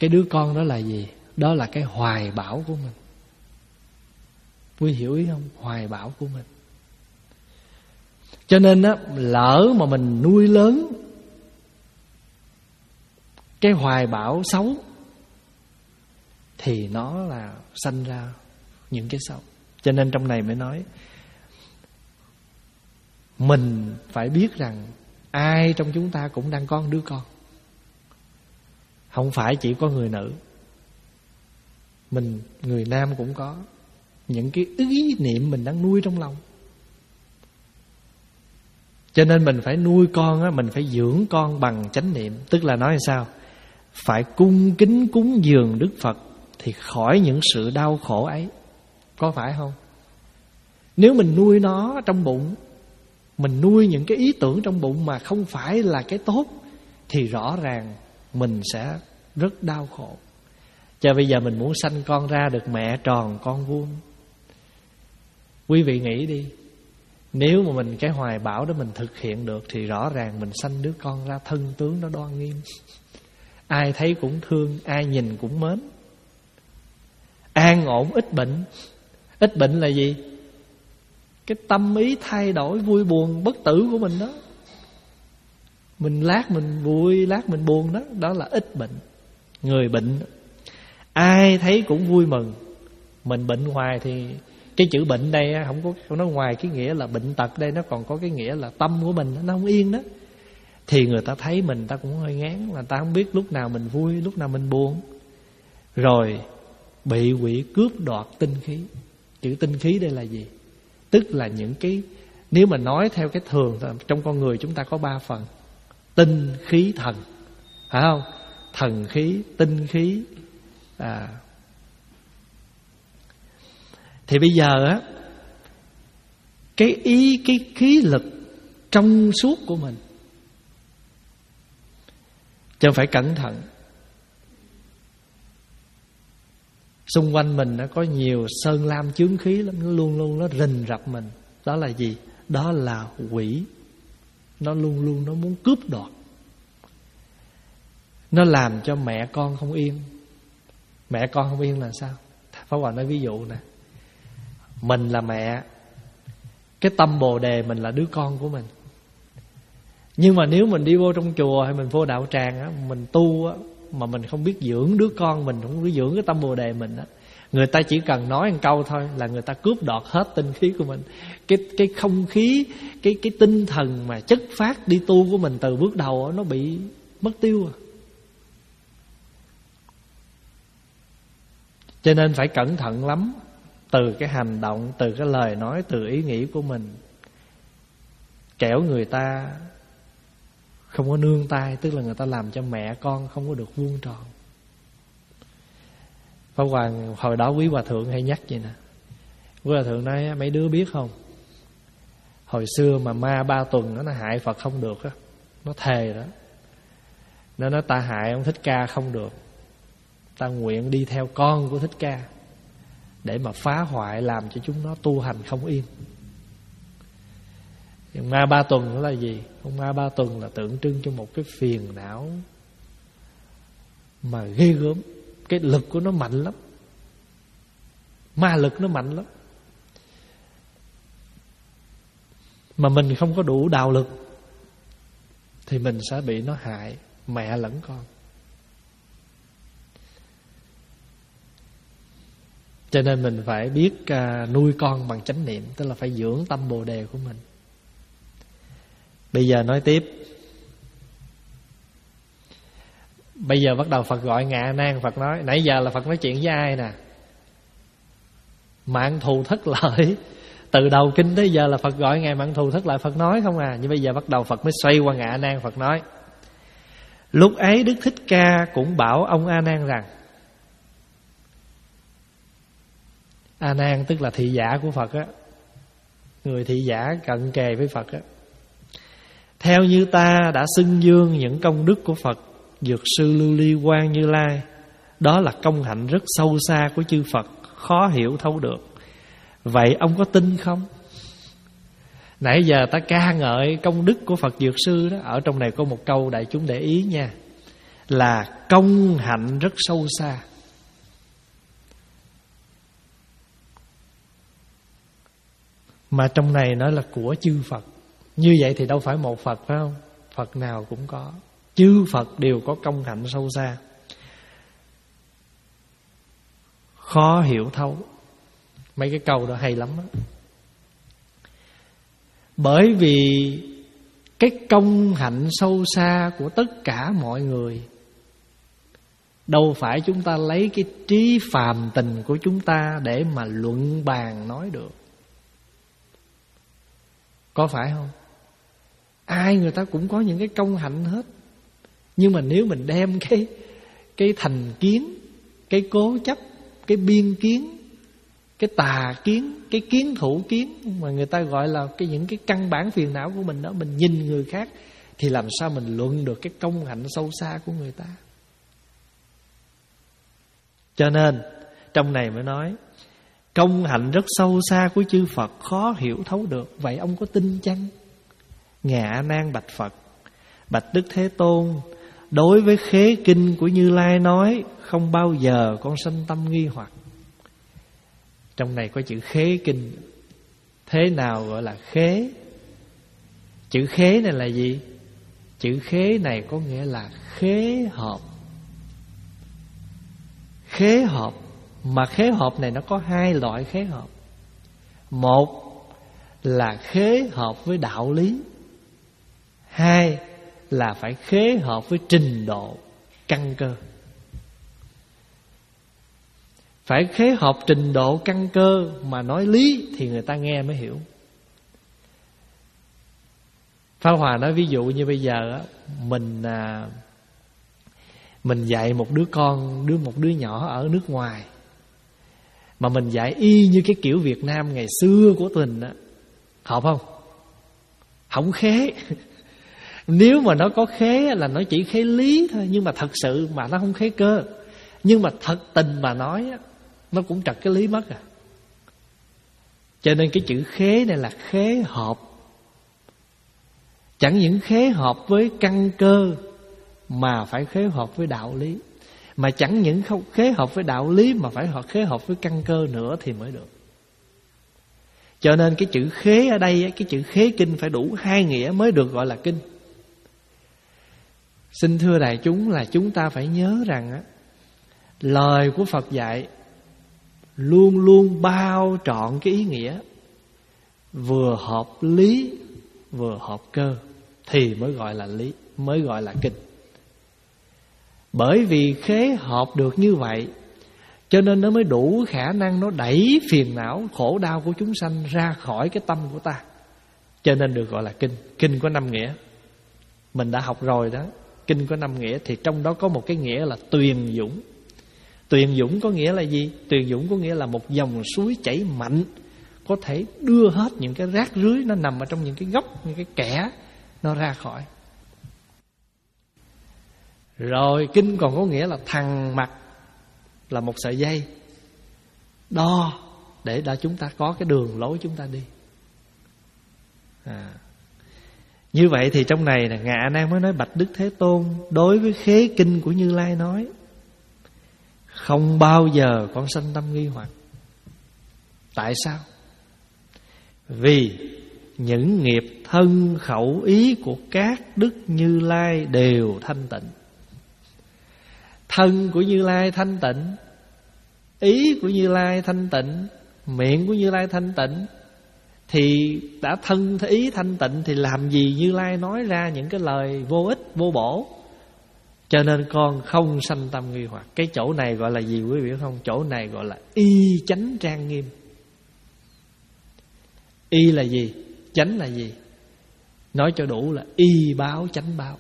Cái đứa con đó là gì? Đó là cái hoài bão của mình. Quý hiểu ý không? Hoài bão của mình. Cho nên á, lỡ mà mình nuôi lớn cái hoài bão xấu thì nó là sanh ra những cái xấu. Cho nên trong này mới nói mình phải biết rằng ai trong chúng ta cũng đang có một đứa con. Không phải chỉ có người nữ, mình người nam cũng có những cái ý niệm mình đang nuôi trong lòng. Cho nên mình phải nuôi con á, mình phải dưỡng con bằng chánh niệm. Tức là nói sao? Phải cung kính cúng dường Đức Phật thì khỏi những sự đau khổ ấy. Có phải không? Nếu mình nuôi nó trong bụng, mình nuôi những cái ý tưởng trong bụng mà không phải là cái tốt, thì rõ ràng mình sẽ rất đau khổ. Cho bây giờ mình muốn sanh con ra được mẹ tròn con vuông. Quý vị nghĩ đi, nếu mà mình cái hoài bão đó mình thực hiện được thì rõ ràng mình sanh đứa con ra thân tướng nó đoan nghiêm, ai thấy cũng thương, ai nhìn cũng mến, an ổn ít bệnh. Ít bệnh là gì? Cái tâm ý thay đổi vui buồn bất tử của mình đó. Mình lát mình vui, lát mình buồn đó. Đó là ít bệnh. Người bệnh ai thấy cũng vui mừng. Mình bệnh hoài thì cái chữ bệnh đây không có, không nói ngoài cái nghĩa là bệnh tật đây, nó còn có cái nghĩa là tâm của mình nó không yên đó. Thì người ta thấy mình ta cũng hơi ngán, mà ta không biết lúc nào mình vui, lúc nào mình buồn. Rồi bị quỷ cướp đoạt tinh khí. Chữ tinh khí đây là gì? Tức là những cái, nếu mà nói theo cái thường, trong con người chúng ta có ba phần: tinh, khí, thần. Phải không? Thần khí, tinh khí. à. Thì bây giờ á, cái ý, cái khí lực trong suốt của mình, cho phải cẩn thận. Xung quanh mình nó có nhiều sơn lam chướng khí lắm, nó luôn luôn nó rình rập mình. Đó là gì? Đó là quỷ. Nó luôn luôn nó muốn cướp đoạt. Nó làm cho mẹ con không yên. Mẹ con không yên là sao? Pháp Hòa nói ví dụ nè. Mình là mẹ, cái tâm Bồ Đề mình là đứa con của mình. Nhưng mà nếu mình đi vô trong chùa hay mình vô đạo tràng á, mình tu á, mà mình không biết dưỡng đứa con mình, không biết dưỡng cái tâm Bồ Đề mình á, người ta chỉ cần nói một câu thôi là người ta cướp đoạt hết tinh khí của mình. Cái cái không khí, cái cái tinh thần mà chất phát đi tu của mình từ bước đầu á, nó bị mất tiêu à. Cho nên phải cẩn thận lắm. Từ cái hành động, từ cái lời nói, từ ý nghĩ của mình, kẻo người ta không có nương tay. Tức là người ta làm cho mẹ con không có được vuông tròn. Pháp Hoàng hồi đó quý hòa thượng hay nhắc vậy nè. Quý hòa thượng nói mấy đứa biết không, hồi xưa mà ma ba tuần nó, nó hại Phật không được á, nó thề đó. Nó nói ta hại ông Thích Ca không được, ta nguyện đi theo con của Thích Ca để mà phá hoại, làm cho chúng nó tu hành không yên. Ma ba tuần đó là gì? Con ma ba tuần là tượng trưng cho một cái phiền não mà ghê gớm. Cái lực của nó mạnh lắm, ma lực nó mạnh lắm. Mà mình không có đủ đạo lực thì mình sẽ bị nó hại mẹ lẫn con. Cho nên mình phải biết uh, nuôi con bằng chánh niệm. Tức là phải dưỡng tâm Bồ Đề của mình. Bây giờ nói tiếp. Bây giờ bắt đầu Phật gọi Ngạ Nan. Phật nói, nãy giờ là Phật nói chuyện với ai nè? Mạng thù thất lợi. Từ đầu kinh tới giờ là Phật gọi Ngài mạng thù thất lợi, Phật nói không à. Nhưng bây giờ bắt đầu Phật mới xoay qua Ngạ Nan. Phật nói, lúc ấy Đức Thích Ca cũng bảo ông A Nan rằng, A Nan tức là thị giả của Phật á, người thị giả cận kề với Phật á. Theo như ta đã xưng dương những công đức của Phật Dược Sư Lưu Ly Quang Như Lai, đó là công hạnh rất sâu xa của chư Phật, khó hiểu thấu được. Vậy ông có tin không? Nãy giờ ta ca ngợi công đức của Phật Dược Sư đó. Ở trong này có một câu đại chúng để ý nha. là công hạnh rất sâu xa. Mà trong này nói là của chư Phật. Như vậy thì đâu phải một Phật, phải không? Phật nào cũng có. Chư Phật đều có công hạnh sâu xa, khó hiểu thấu. Mấy cái câu đó hay lắm đó. Bởi vì cái công hạnh sâu xa của tất cả mọi người, đâu phải chúng ta lấy cái trí phàm tình của chúng ta để mà luận bàn nói được. Có phải không? Ai người ta cũng có những cái công hạnh hết. Nhưng mà nếu mình đem cái cái thành kiến, cái cố chấp, cái biên kiến, cái tà kiến, cái kiến thủ kiến mà người ta gọi là cái những cái căn bản phiền não của mình đó, mình nhìn người khác thì làm sao mình luận được cái công hạnh sâu xa của người ta. Cho nên trong này mới nói công hạnh rất sâu xa của chư Phật khó hiểu thấu được. Vậy ông có tin chăng? Ngài A Nan bạch Phật: bạch Đức Thế Tôn, đối với khế kinh của Như Lai nói, không bao giờ con sanh tâm nghi hoặc. Trong này có chữ khế kinh. Thế nào gọi là khế? Chữ khế này là gì? Chữ khế này có nghĩa là khế hợp. Khế hợp. Mà khế hợp này nó có hai loại khế hợp. Một là khế hợp với đạo lý. Hai là phải khế hợp với trình độ căn cơ. Phải khế hợp trình độ căn cơ mà nói lý thì người ta nghe mới hiểu. Pháp Hòa nói ví dụ như bây giờ mình mình dạy một đứa con, đứa một đứa nhỏ ở nước ngoài, mà mình dạy y như cái kiểu Việt Nam ngày xưa của mình á, hợp không? Không khế. Nếu mà nó có khế là nó chỉ khế lý thôi, nhưng mà thật sự mà nó không khế cơ. Nhưng mà thật tình mà nói á, nó cũng trật cái lý mất à. Cho nên cái chữ khế này là khế hợp. Chẳng những khế hợp với căn cơ mà phải khế hợp với đạo lý. Mà chẳng những không khế hợp với đạo lý mà phải khế hợp với căn cơ nữa thì mới được. Cho nên cái chữ khế ở đây, cái chữ khế kinh phải đủ hai nghĩa mới được gọi là kinh. Xin thưa đại chúng là chúng ta phải nhớ rằng á, lời của Phật dạy luôn luôn bao trọn cái ý nghĩa, vừa hợp lý vừa hợp cơ thì mới gọi là lý, mới gọi là kinh. Bởi vì khế hợp được như vậy cho nên nó mới đủ khả năng nó đẩy phiền não khổ đau của chúng sanh ra khỏi cái tâm của ta. Cho nên được gọi là kinh. Kinh có năm nghĩa, mình đã học rồi đó. Kinh có năm nghĩa thì trong đó có một cái nghĩa là tuyền dũng. Tuyền dũng có nghĩa là gì? Tuyền dũng có nghĩa là một dòng suối chảy mạnh, có thể đưa hết những cái rác rưới nó nằm ở trong những cái góc, những cái kẽ nó ra khỏi. Rồi kinh còn có nghĩa là thằn mặt, là một sợi dây đo để đã chúng ta có cái đường lối chúng ta đi. À, như vậy thì trong này là Ngài A Nan mới nói: bạch Đức Thế Tôn, đối với khế kinh của Như Lai nói, không bao giờ con sanh tâm nghi hoặc. Tại sao? Vì những nghiệp thân khẩu ý của các đức Như Lai đều thanh tịnh. Thân của Như Lai thanh tịnh, ý của Như Lai thanh tịnh, miệng của Như Lai thanh tịnh. Thì đã thân ý thanh tịnh thì làm gì Như Lai nói ra những cái lời vô ích, vô bổ. Cho nên con không sanh tâm nghi hoặc. Cái chỗ này gọi là gì quý vị biết không? Chỗ này gọi là y chánh trang nghiêm. Y là gì? Chánh là gì? Nói cho đủ là y báo chánh báo.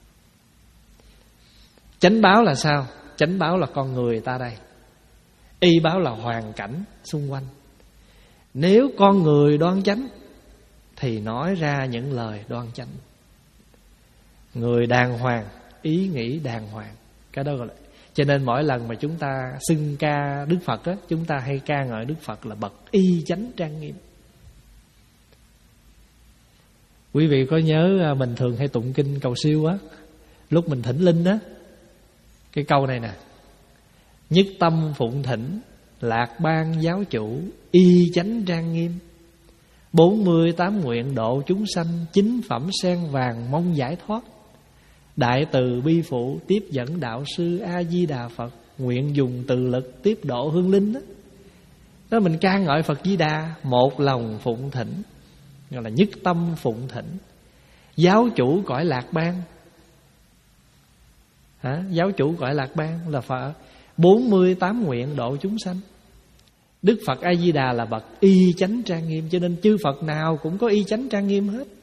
Chánh báo là sao? Chánh báo là con người ta đây. Y báo là hoàn cảnh xung quanh. Nếu con người đoan chánh thì nói ra những lời đoan chánh. Người đàng hoàng, ý nghĩ đàng hoàng. Cái đó gọi là. Cho nên mỗi lần mà chúng ta xưng ca Đức Phật á, chúng ta hay ca ngợi Đức Phật là bậc y chánh trang nghiêm. Quý vị có nhớ mình thường hay tụng kinh cầu siêu á, lúc mình thỉnh linh á, Cái câu này nè: nhất tâm phụng thỉnh, lạc ban giáo chủ, y chánh trang nghiêm, bốn mươi tám nguyện độ chúng sanh, chính phẩm sen vàng mong giải thoát. Đại từ bi phụ tiếp dẫn đạo sư A Di Đà Phật, nguyện dùng từ lực tiếp độ hương linh đó. Đó mình ca ngợi Phật Di Đà, một lòng phụng thỉnh, gọi là nhất tâm phụng thỉnh. Giáo chủ cõi lạc ban, hả? Giáo chủ cõi lạc ban là Phật, bốn mươi tám nguyện độ chúng sanh. Đức Phật A Di Đà là bậc y chánh trang nghiêm, cho nên chư Phật nào cũng có y chánh trang nghiêm hết.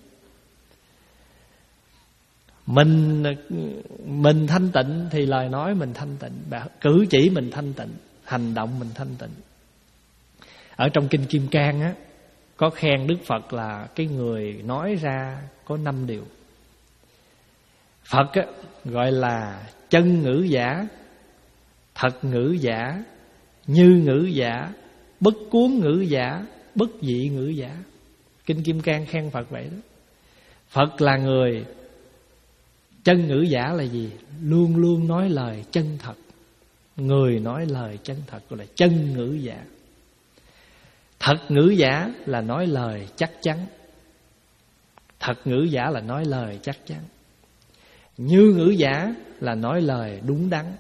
Mình mình thanh tịnh thì lời nói mình thanh tịnh, cử chỉ mình thanh tịnh, hành động mình thanh tịnh. Ở trong Kinh Kim Cang á, có khen Đức Phật là cái người nói ra có năm điều. Phật á, gọi là chân ngữ giả, thật ngữ giả, như ngữ giả, bất cuốn ngữ giả, bất dị ngữ giả. Kinh Kim Cang khen Phật vậy đó. Phật là người chân ngữ giả là gì? Luôn luôn nói lời chân thật. Người nói lời chân thật gọi là chân ngữ giả. Thật ngữ giả là nói lời chắc chắn. Thật ngữ giả là nói lời chắc chắn. Như ngữ giả là nói lời đúng đắn.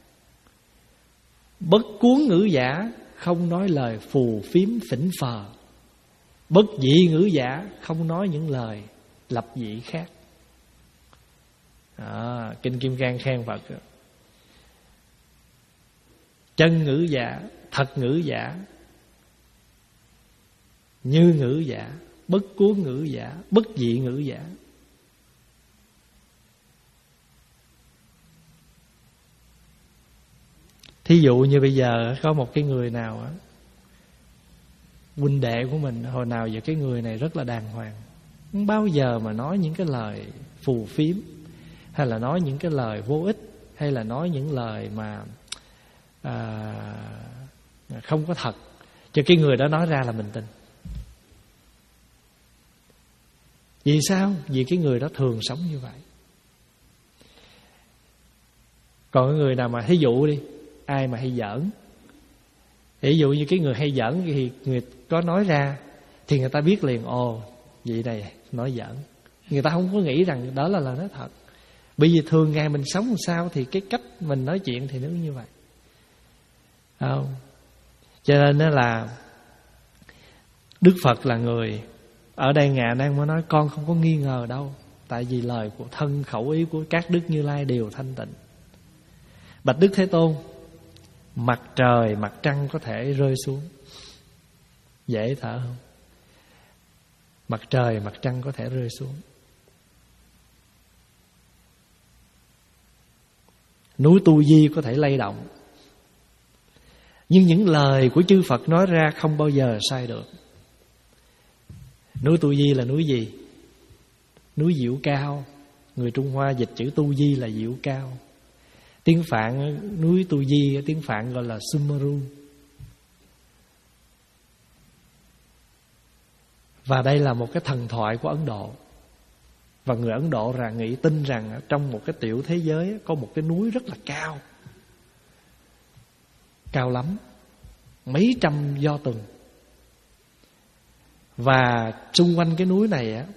Bất cuốn ngữ giả không nói lời phù phiếm phỉnh phờ. Bất dị ngữ giả không nói những lời lập dị khác. À, Kinh Kim Cang khen Phật đó. Chân ngữ giả, thật ngữ giả, như ngữ giả, bất cuốn ngữ giả, bất dị ngữ giả. Thí dụ như bây giờ có một cái người nào á, huynh đệ của mình, hồi nào giờ cái người này rất là đàng hoàng, không bao giờ mà nói những cái lời phù phiếm, hay là nói những cái lời vô ích, hay là nói những lời mà à, không có thật, cho cái người đó nói ra là mình tin. Vì sao? Vì cái người đó thường sống như vậy. Còn cái người nào mà thí dụ đi, ai mà hay giỡn, ví dụ như cái người hay giỡn thì người có nói ra thì người ta biết liền, ồ vậy này nói giỡn. Người ta không có nghĩ rằng đó là lời nói thật. Bởi vì thường ngày mình sống làm sao thì cái cách mình nói chuyện thì nó như vậy, không? Cho nên đó là Đức Phật là người, ở đây Ngài đang mới nói con không có nghi ngờ đâu, tại vì lời của thân khẩu ý của các đức Như Lai đều thanh tịnh. Bạch Đức Thế Tôn, mặt trời mặt trăng có thể rơi xuống, dễ thở không? Mặt trời mặt trăng có thể rơi xuống, núi Tu Di có thể lay động. Nhưng những lời của chư Phật nói ra không bao giờ sai được. Núi Tu Di là núi gì? Núi Diệu Cao. Người Trung Hoa dịch chữ Tu Di là Diệu Cao. Tiếng Phạn núi Tu Di, tiếng Phạn gọi là Sumeru. Và đây là một cái thần thoại của Ấn Độ. Và người Ấn Độ rằng nghĩ tin rằng trong một cái tiểu thế giới có một cái núi rất là cao, cao lắm, mấy trăm do tuần. Và xung quanh cái núi này á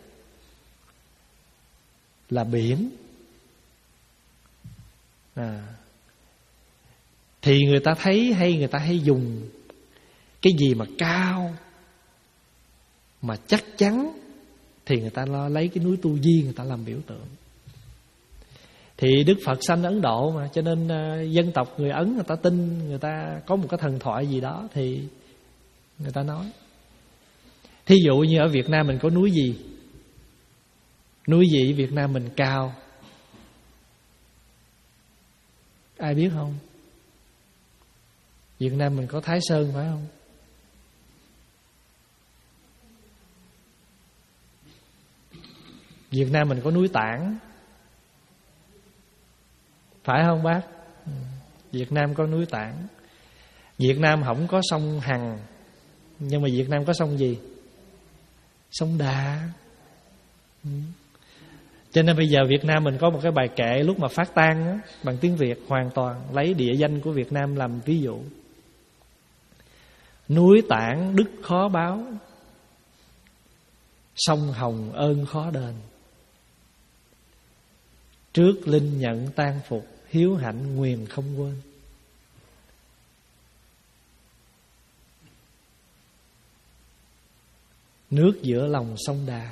là biển. À, thì người ta thấy hay người ta hay dùng cái gì mà cao mà chắc chắn thì người ta lo lấy cái núi Tu Di người ta làm biểu tượng. Thì Đức Phật sanh Ấn Độ mà, cho nên uh, dân tộc người Ấn người ta tin, người ta có một cái thần thoại gì đó thì người ta nói. Thí dụ như ở Việt Nam mình có núi gì? Núi gì Việt Nam mình cao? Ai biết không? Việt Nam mình có Thái Sơn phải không? Việt Nam mình có núi Tản, phải không bác? Việt Nam có núi Tản. Việt Nam không có sông Hằng, nhưng mà Việt Nam có sông gì? Sông Đà. Cho nên bây giờ Việt Nam mình có một cái bài kệ lúc mà phát tang á, bằng tiếng Việt hoàn toàn, lấy địa danh của Việt Nam làm ví dụ. Núi Tản đức khó báo, sông Hồng ơn khó đền. Trước linh nhận tang phục, hiếu hạnh nguyền không quên. Nước giữa lòng sông Đà,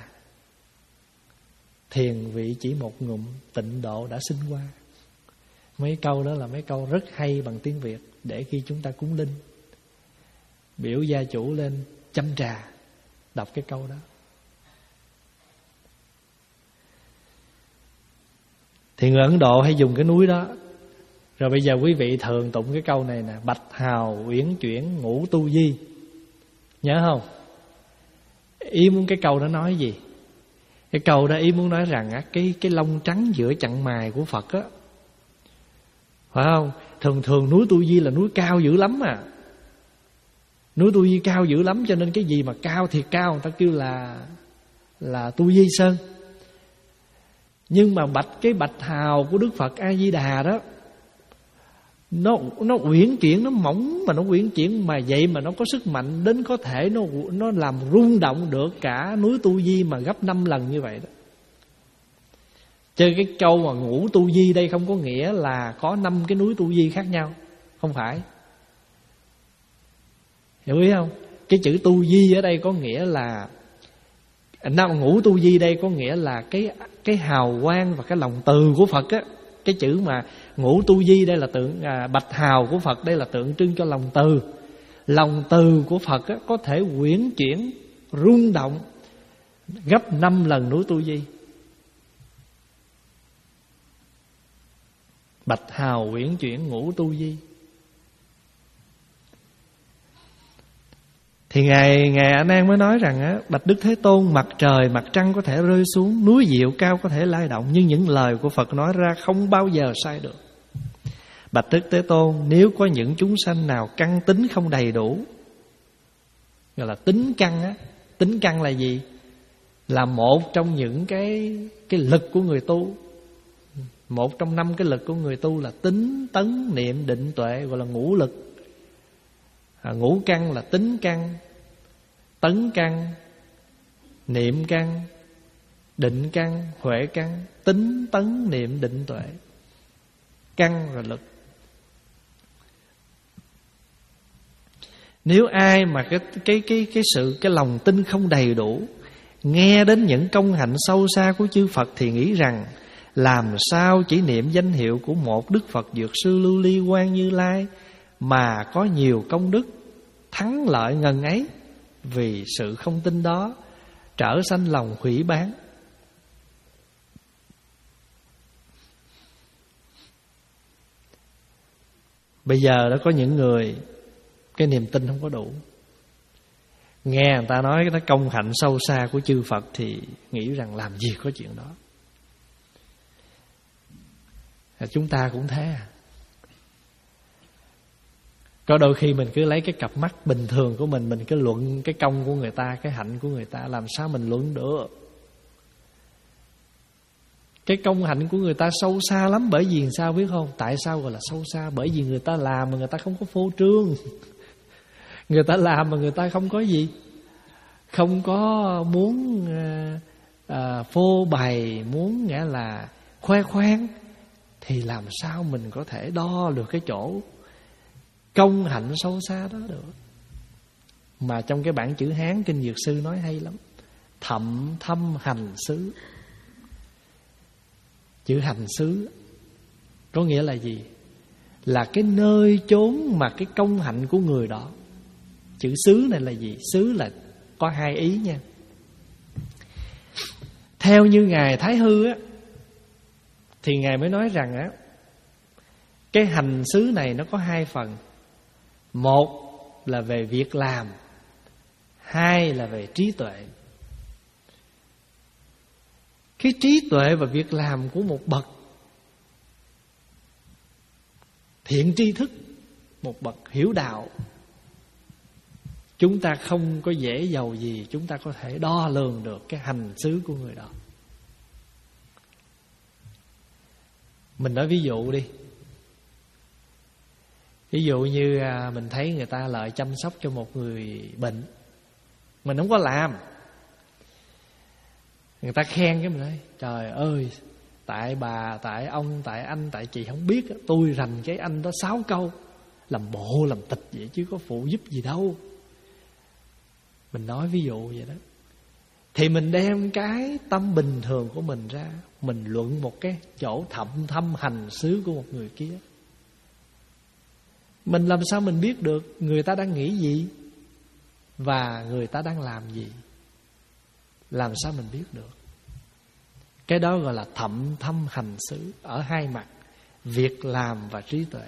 thiền vị chỉ một ngụm, tịnh độ đã sinh qua. Mấy câu đó là mấy câu rất hay bằng tiếng Việt, để khi chúng ta cúng linh, biểu gia chủ lên châm trà, đọc cái câu đó. Thì người Ấn Độ hay dùng cái núi đó. Rồi bây giờ quý vị thường tụng cái câu này nè: bạch hào uyển chuyển ngũ tu di. Nhớ không? Ý muốn cái câu đó nói gì? Cái câu đó ý muốn nói rằng á, cái cái lông trắng giữa chặng mày của Phật á, phải không? Thường thường núi Tu Di là núi cao dữ lắm à. Núi Tu Di cao dữ lắm, cho nên cái gì mà cao thiệt cao người ta kêu là là Tu Di Sơn. Nhưng mà bạch cái bạch hào của Đức Phật A Di Đà đó, nó nó uyển chuyển, nó mỏng mà nó uyển chuyển mà vậy mà nó có sức mạnh đến có thể nó nó làm rung động được cả núi Tu Di mà gấp năm lần như vậy đó. Chơi cái câu mà ngũ Tu Di đây không có nghĩa là có năm cái núi Tu Di khác nhau, không phải. Hiểu ý không? Cái chữ Tu Di ở đây có nghĩa là năm ngũ Tu Di đây có nghĩa là cái cái hào quang và cái lòng từ của Phật á. Cái chữ mà ngũ Tu Di đây là tượng à, bạch hào của Phật đây là tượng trưng cho lòng từ. Lòng từ của Phật á, có thể uyển chuyển, rung động gấp năm lần núi Tu Di. Bạch hào uyển chuyển ngũ Tu Di. Thì Ngài, Ngài A Nan mới nói rằng á, bạch Đức Thế Tôn, mặt trời, mặt trăng có thể rơi xuống, núi diệu cao có thể lay động, nhưng những lời của Phật nói ra không bao giờ sai được. Bạch Đức Thế Tôn, nếu có những chúng sanh nào căn tính không đầy đủ, gọi là tính căn á, tính căn là gì? Là một trong những cái cái lực của người tu. Một trong năm cái lực của người tu là tính, tấn, niệm, định, tuệ, gọi là ngũ lực. À, ngũ căn là tính căn, tấn căn, niệm căn, định căn, huệ căn. Tính, tấn, niệm, định, tuệ. Căn rồi lực. Nếu ai mà cái cái cái cái sự cái lòng tin không đầy đủ, nghe đến những công hạnh sâu xa của chư Phật thì nghĩ rằng làm sao chỉ niệm danh hiệu của một Đức Phật Dược Sư Lưu Ly Quang Như Lai mà có nhiều công đức thắng lợi ngần ấy, vì sự không tin đó trở sanh lòng hủy bán. Bây giờ đã có những người cái niềm tin không có đủ, nghe người ta nói cái công hạnh sâu xa của chư Phật thì nghĩ rằng làm gì có chuyện đó. Chúng ta cũng thế à. Có đôi khi mình cứ lấy cái cặp mắt bình thường của mình, mình cứ luận cái công của người ta, cái hạnh của người ta, làm sao mình luận được. Cái công hạnh của người ta sâu xa lắm. Bởi vì sao biết không? Tại sao gọi là sâu xa? Bởi vì người ta làm mà người ta không có phô trương. Người ta làm mà người ta không có gì, không có muốn à, à, phô bày, muốn nghĩa là khoe khoang, thì làm sao mình có thể đo được cái chỗ công hạnh sâu xa đó được. Mà trong cái bản chữ Hán Kinh Dược Sư nói hay lắm: thậm thâm hành xứ. Chữ hành xứ có nghĩa là gì? Là cái nơi chốn mà cái công hạnh của người đó. Chữ xứ này là gì? Xứ là có hai ý nha. Theo như Ngài Thái Hư á, thì Ngài mới nói rằng á, cái hành xứ này nó có hai phần. Một là về việc làm, hai là về trí tuệ. Cái trí tuệ và việc làm của một bậc thiện tri thức, một bậc hiểu đạo, chúng ta không có dễ dầu gì chúng ta có thể đo lường được cái hành xứ của người đó. Mình nói ví dụ đi. Ví dụ như à, mình thấy người ta lại chăm sóc cho một người bệnh, mình không có làm, người ta khen cái mình nói trời ơi, tại bà, tại ông, tại anh, tại chị không biết, tôi rành cái anh đó sáu câu, làm bộ làm tịch vậy chứ có phụ giúp gì đâu. Mình nói ví dụ vậy đó. Thì mình đem cái tâm bình thường của mình ra, mình luận một cái chỗ thậm thâm hành xứ của một người kia. Mình làm sao mình biết được người ta đang nghĩ gì và người ta đang làm gì? Làm sao mình biết được? Cái đó gọi là thậm thâm hành xứ, ở hai mặt, việc làm và trí tuệ.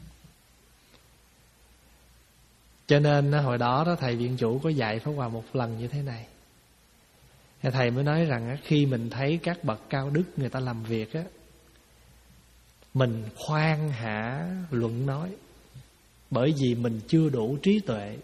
Cho nên hồi đó đó thầy viện chủ có dạy Pháp Hòa một lần như thế này. Thầy mới nói rằng khi mình thấy các bậc cao đức người ta làm việc á, mình khoan hả luận nói. Bởi vì mình chưa đủ trí tuệ,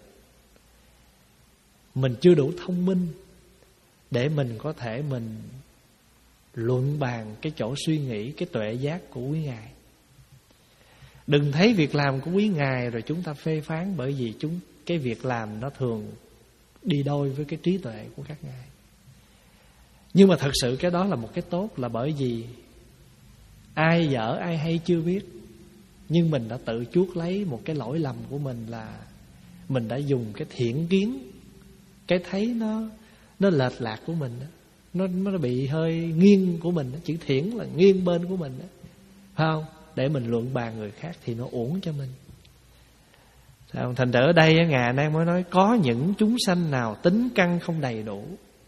mình chưa đủ thông minh để mình có thể mình luận bàn cái chỗ suy nghĩ, cái tuệ giác của quý ngài. Đừng thấy việc làm của quý ngài rồi chúng ta phê phán, bởi vì chúng cái việc làm nó thường đi đôi với cái trí tuệ của các ngài. Nhưng mà thật sự cái đó là một cái tốt, là bởi vì ai dở ai hay chưa biết, nhưng mình đã tự chuốc lấy một cái lỗi lầm của mình là mình đã dùng cái thiện kiến, cái thấy nó nó lệch lạc của mình đó. Nó, nó bị hơi nghiêng của mình đó. Chữ thiển là nghiêng bên của mình đó. Phải không? Để mình luận bàn người khác thì nó uổng cho mình. Thành ra ở đây Ngài đang mới nói có những chúng sanh nào tính căn không đầy đủ.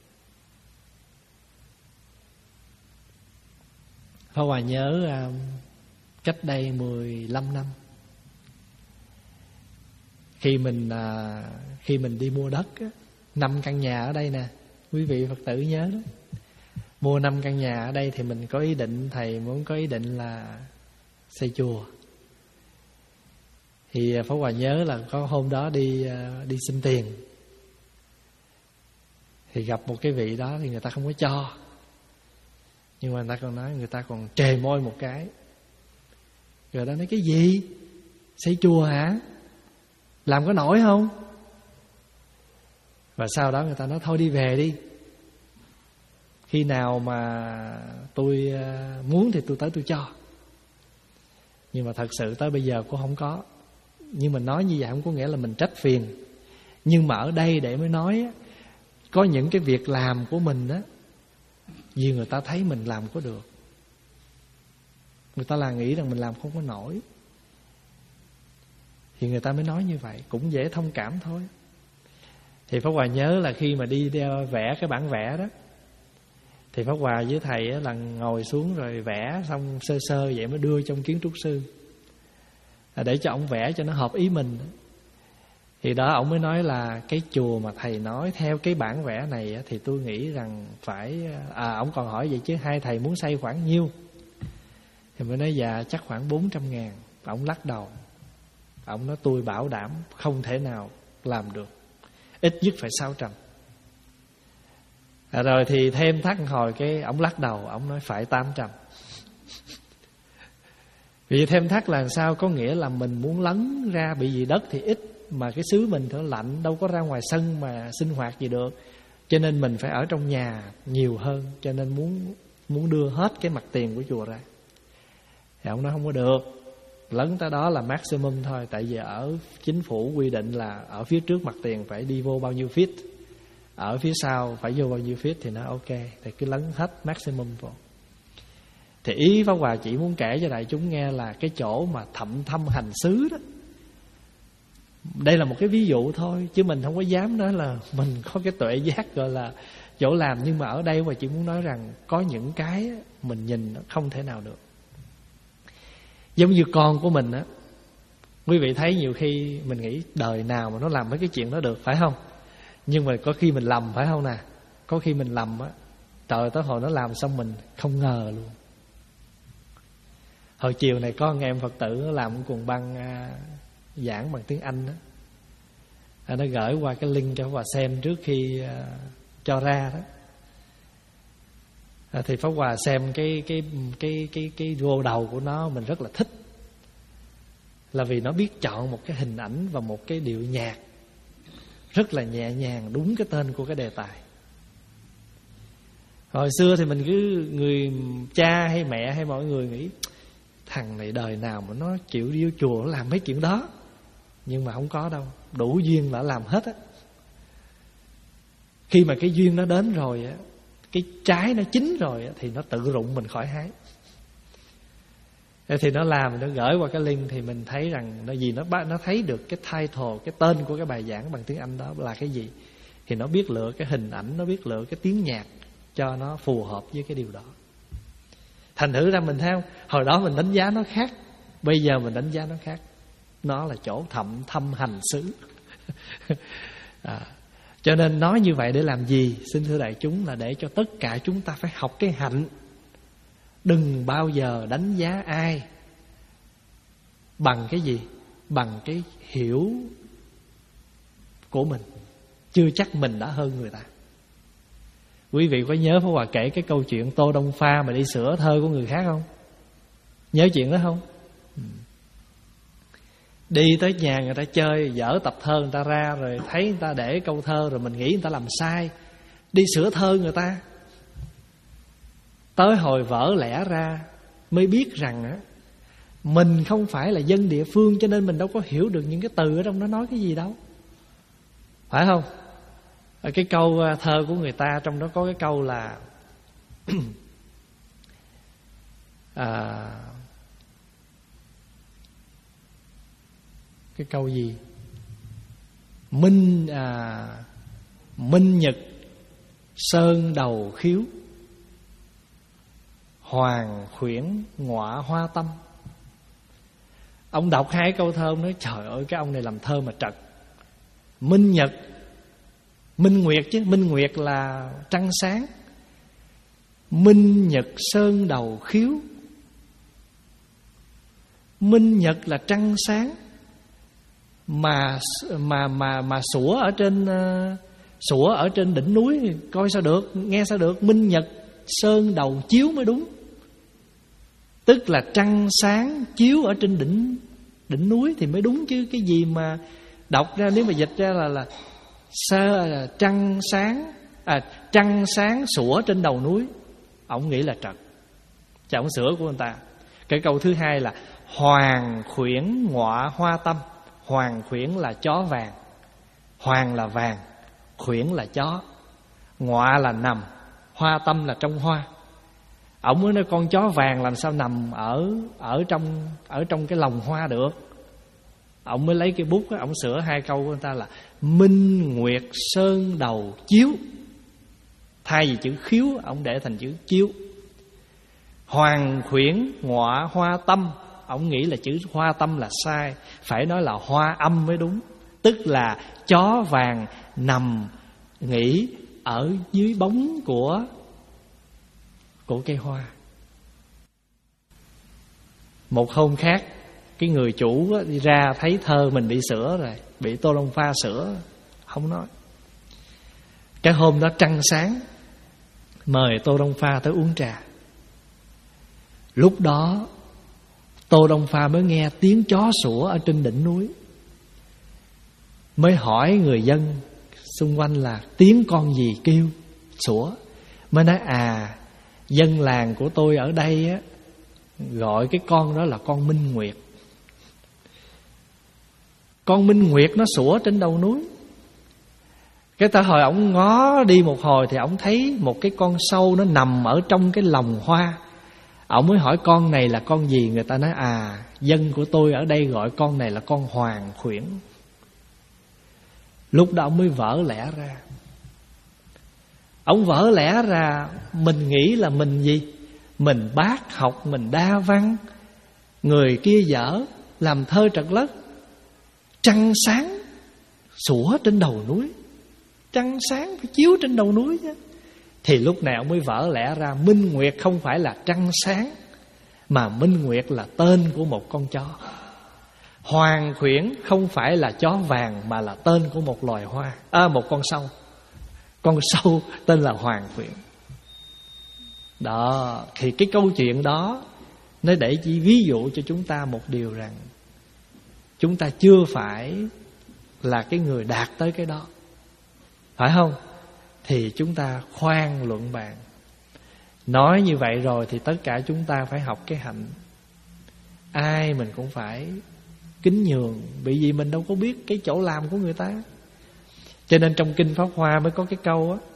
Pháp Hòa nhớ cách đây mười lăm năm, Khi mình Khi mình đi mua đất á, năm căn nhà ở đây nè, quý vị Phật tử nhớ đó. Mua năm căn nhà ở đây thì mình có ý định, thầy muốn có ý định là xây chùa. Thì Pháp Hòa nhớ là có hôm đó đi đi xin tiền, thì gặp một cái vị đó thì người ta không có cho. Nhưng mà người ta còn nói, người ta còn trề môi một cái. Người ta nói cái gì? Xây chùa hả? Làm có nổi không? Và sau đó người ta nói thôi đi về đi, khi nào mà tôi muốn thì tôi tới tôi cho. Nhưng mà thật sự tới bây giờ cũng không có. Nhưng mà nói như vậy không có nghĩa là mình trách phiền. Nhưng mà ở đây để mới nói, có những cái việc làm của mình á, vì người ta thấy mình làm có được, người ta là nghĩ rằng mình làm không có nổi, thì người ta mới nói như vậy. Cũng dễ thông cảm thôi. Thì Pháp Hòa nhớ là khi mà đi đeo vẽ cái bản vẽ đó, thì Pháp Hòa với thầy là ngồi xuống rồi vẽ xong sơ sơ vậy mới đưa trong kiến trúc sư, để cho ông vẽ cho nó hợp ý mình. Thì đó ông mới nói là cái chùa mà thầy nói theo cái bản vẽ này thì tôi nghĩ rằng phải, à ông còn hỏi vậy chứ hai thầy muốn xây khoảng nhiêu? Thì mới nói dạ chắc khoảng bốn trăm ngàn. Ông lắc đầu. Ông nói tôi bảo đảm không thể nào làm được, ít nhất phải sáu trăm. À, rồi thì thêm thắt hồi cái ông lắc đầu, ông nói phải tám trăm. Vì thêm thắt là sao? Có nghĩa là mình muốn lấn ra, bị vì đất thì ít, mà cái xứ mình thì lạnh, đâu có ra ngoài sân mà sinh hoạt gì được, cho nên mình phải ở trong nhà nhiều hơn. Cho nên muốn muốn đưa hết cái mặt tiền của chùa ra. Thì ông nói không có được, lấn tới đó là maximum thôi. Tại vì ở chính phủ quy định là ở phía trước mặt tiền phải đi vô bao nhiêu feet, ở phía sau phải vô bao nhiêu feet, thì nó ok, thì cứ lấn hết maximum vô. Thì ý Pháp Hòa chỉ muốn kể cho đại chúng nghe là cái chỗ mà thậm thâm hành xứ đó, đây là một cái ví dụ thôi, chứ mình không có dám nói là mình có cái tuệ giác gọi là chỗ làm. Nhưng mà ở đây mà chỉ muốn nói rằng có những cái mình nhìn nó không thể nào được. Giống như con của mình á, quý vị thấy nhiều khi mình nghĩ đời nào mà nó làm mấy cái chuyện đó được, phải không? Nhưng mà có khi mình lầm, phải không nè? Có khi mình lầm á, trời tới hồi nó làm xong mình không ngờ luôn. Hồi chiều này có anh em Phật tử nó làm cuồng băng à, giảng bằng tiếng Anh đó. À, nó gửi qua cái link cho Hòa xem trước khi à, cho ra đó. à, thì Pháp Hòa xem cái cái cái cái cái vô đầu của nó mình rất là thích, là vì nó biết chọn một cái hình ảnh và một cái điệu nhạc rất là nhẹ nhàng, đúng cái tên của cái đề tài. Hồi xưa thì mình cứ, người cha hay mẹ hay mọi người nghĩ thằng này đời nào mà nó chịu đi vô chùa nó làm mấy chuyện đó. Nhưng mà không có đâu, đủ duyên là làm hết á. Khi mà cái duyên nó đến rồi á, cái trái nó chín rồi á, thì nó tự rụng mình khỏi hái. Thì nó làm, nó gửi qua cái link thì mình thấy rằng nó gì nó nó thấy được cái title, cái tên của cái bài giảng bằng tiếng Anh đó là cái gì. Thì nó biết lựa cái hình ảnh, nó biết lựa cái tiếng nhạc cho nó phù hợp với cái điều đó. Thành thử ra mình thấy không, hồi đó mình đánh giá nó khác, bây giờ mình đánh giá nó khác. Nó là chỗ thậm thâm hành xứ. à, Cho nên nói như vậy để làm gì? Xin thưa đại chúng, là để cho tất cả chúng ta phải học cái hạnh. Đừng bao giờ đánh giá ai bằng cái gì? Bằng cái hiểu của mình. Chưa chắc mình đã hơn người ta. Quý vị có nhớ Pháp Hòa kể cái câu chuyện Tô Đông Pha mà đi sửa thơ của người khác không? Nhớ chuyện đó không? Đi tới nhà người ta chơi, dở tập thơ người ta ra, rồi thấy người ta để câu thơ, rồi mình nghĩ người ta làm sai, đi sửa thơ người ta. Tới hồi vỡ lẽ ra mới biết rằng á, mình không phải là dân địa phương, cho nên mình đâu có hiểu được những cái từ ở trong nó nói cái gì đâu. Phải không? Ở cái câu thơ của người ta, trong đó có cái câu là à, cái câu gì? Minh à, Minh nhật sơn đầu khiếu, hoàng khuyển ngọa hoa tâm. Ông đọc hai câu thơ, ông nói trời ơi, cái ông này làm thơ mà trật. Minh nhật, minh nguyệt chứ, minh nguyệt là trăng sáng. Minh nhật sơn đầu khiếu, minh nhật là trăng sáng, mà mà mà mà sủa ở trên uh, sủa ở trên đỉnh núi coi sao được, nghe sao được. Minh nhật sơn đầu chiếu mới đúng. Tức là trăng sáng chiếu ở trên đỉnh đỉnh núi thì mới đúng chứ. Cái gì mà đọc ra, nếu mà dịch ra là là sơ là trăng sáng à, trăng sáng sủa trên đầu núi, ông nghĩ là trật, chứ ông sửa của người ta. Cái câu thứ hai là hoàng khuyển ngọa hoa tâm. Hoàng khuyển là chó vàng, hoàng là vàng, khuyển là chó, ngọa là nằm, hoa tâm là trong hoa. Ông mới nói con chó vàng làm sao nằm ở ở trong ở trong cái lồng hoa được. Ông mới lấy cái bút đó, ông sửa hai câu của người ta là minh nguyệt sơn đầu chiếu. Thay vì chữ khiếu, ông để thành chữ chiếu. Hoàng khuyển ngọa hoa tâm, ông nghĩ là chữ hoa tâm là sai, phải nói là hoa âm mới đúng. Tức là chó vàng nằm nghỉ ở dưới bóng của của cây hoa. Một hôm khác, cái người chủ đi ra thấy thơ mình bị sửa rồi, bị Tô Đông Pha sửa, không nói. Cái hôm đó trăng sáng, mời Tô Đông Pha tới uống trà. Lúc đó Tô Đông Pha mới nghe tiếng chó sủa ở trên đỉnh núi, mới hỏi người dân xung quanh là tiếng con gì kêu sủa. Mới nói à, dân làng của tôi ở đây á, gọi cái con đó là con Minh Nguyệt. Con Minh Nguyệt nó sủa trên đầu núi. Cái ta hồi ổng ngó đi một hồi thì ổng thấy một cái con sâu nó nằm ở trong cái lồng hoa. Ổng mới hỏi con này là con gì. Người ta nói à, dân của tôi ở đây gọi con này là con hoàng khuyển. Lúc đó ổng mới vỡ lẽ ra. Ổng vỡ lẽ ra, mình nghĩ là mình gì? Mình bác học, mình đa văn. Người kia dở, làm thơ trật lất. Trăng sáng sủa trên đầu núi. Trăng sáng phải chiếu trên đầu núi chứ. Thì lúc nào mới vỡ lẽ ra Minh Nguyệt không phải là trăng sáng, mà Minh Nguyệt là tên của một con chó. Hoàng khuyển không phải là chó vàng, mà là tên của một loài hoa, à, một con sâu. Con sâu tên là hoàng khuyển. Đó, thì cái câu chuyện đó nó để chỉ ví dụ cho chúng ta một điều rằng chúng ta chưa phải là cái người đạt tới cái đó, phải không? Thì chúng ta khoan luận bàn. Nói như vậy rồi thì tất cả chúng ta phải học cái hạnh. Ai mình cũng phải kính nhường, bởi vì mình đâu có biết cái chỗ làm của người ta. Cho nên trong Kinh Pháp Hoa mới có cái câu á: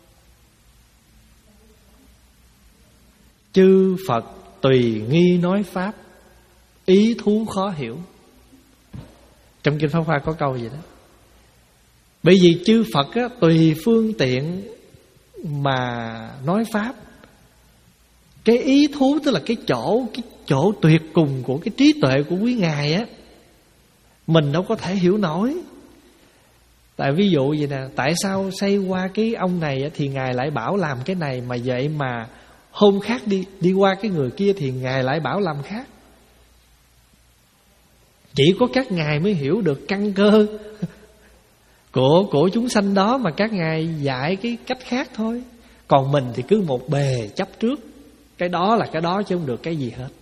chư Phật tùy nghi nói pháp, ý thú khó hiểu. Trong Kinh Pháp Hoa có câu gì đó. Bởi vì chư Phật á, tùy phương tiện mà nói pháp. Cái ý thú tức là cái chỗ Cái chỗ tuyệt cùng của cái trí tuệ của quý Ngài á, mình đâu có thể hiểu nổi. Tại ví dụ vậy nè, tại sao xây qua cái ông này á, thì Ngài lại bảo làm cái này, mà vậy mà hôm khác đi đi qua cái người kia thì Ngài lại bảo làm khác. Chỉ có các Ngài mới hiểu được căn cơ của, của chúng sanh đó, mà các Ngài dạy cái cách khác thôi. Còn mình thì cứ một bề chấp trước, cái đó là cái đó chứ không được cái gì hết.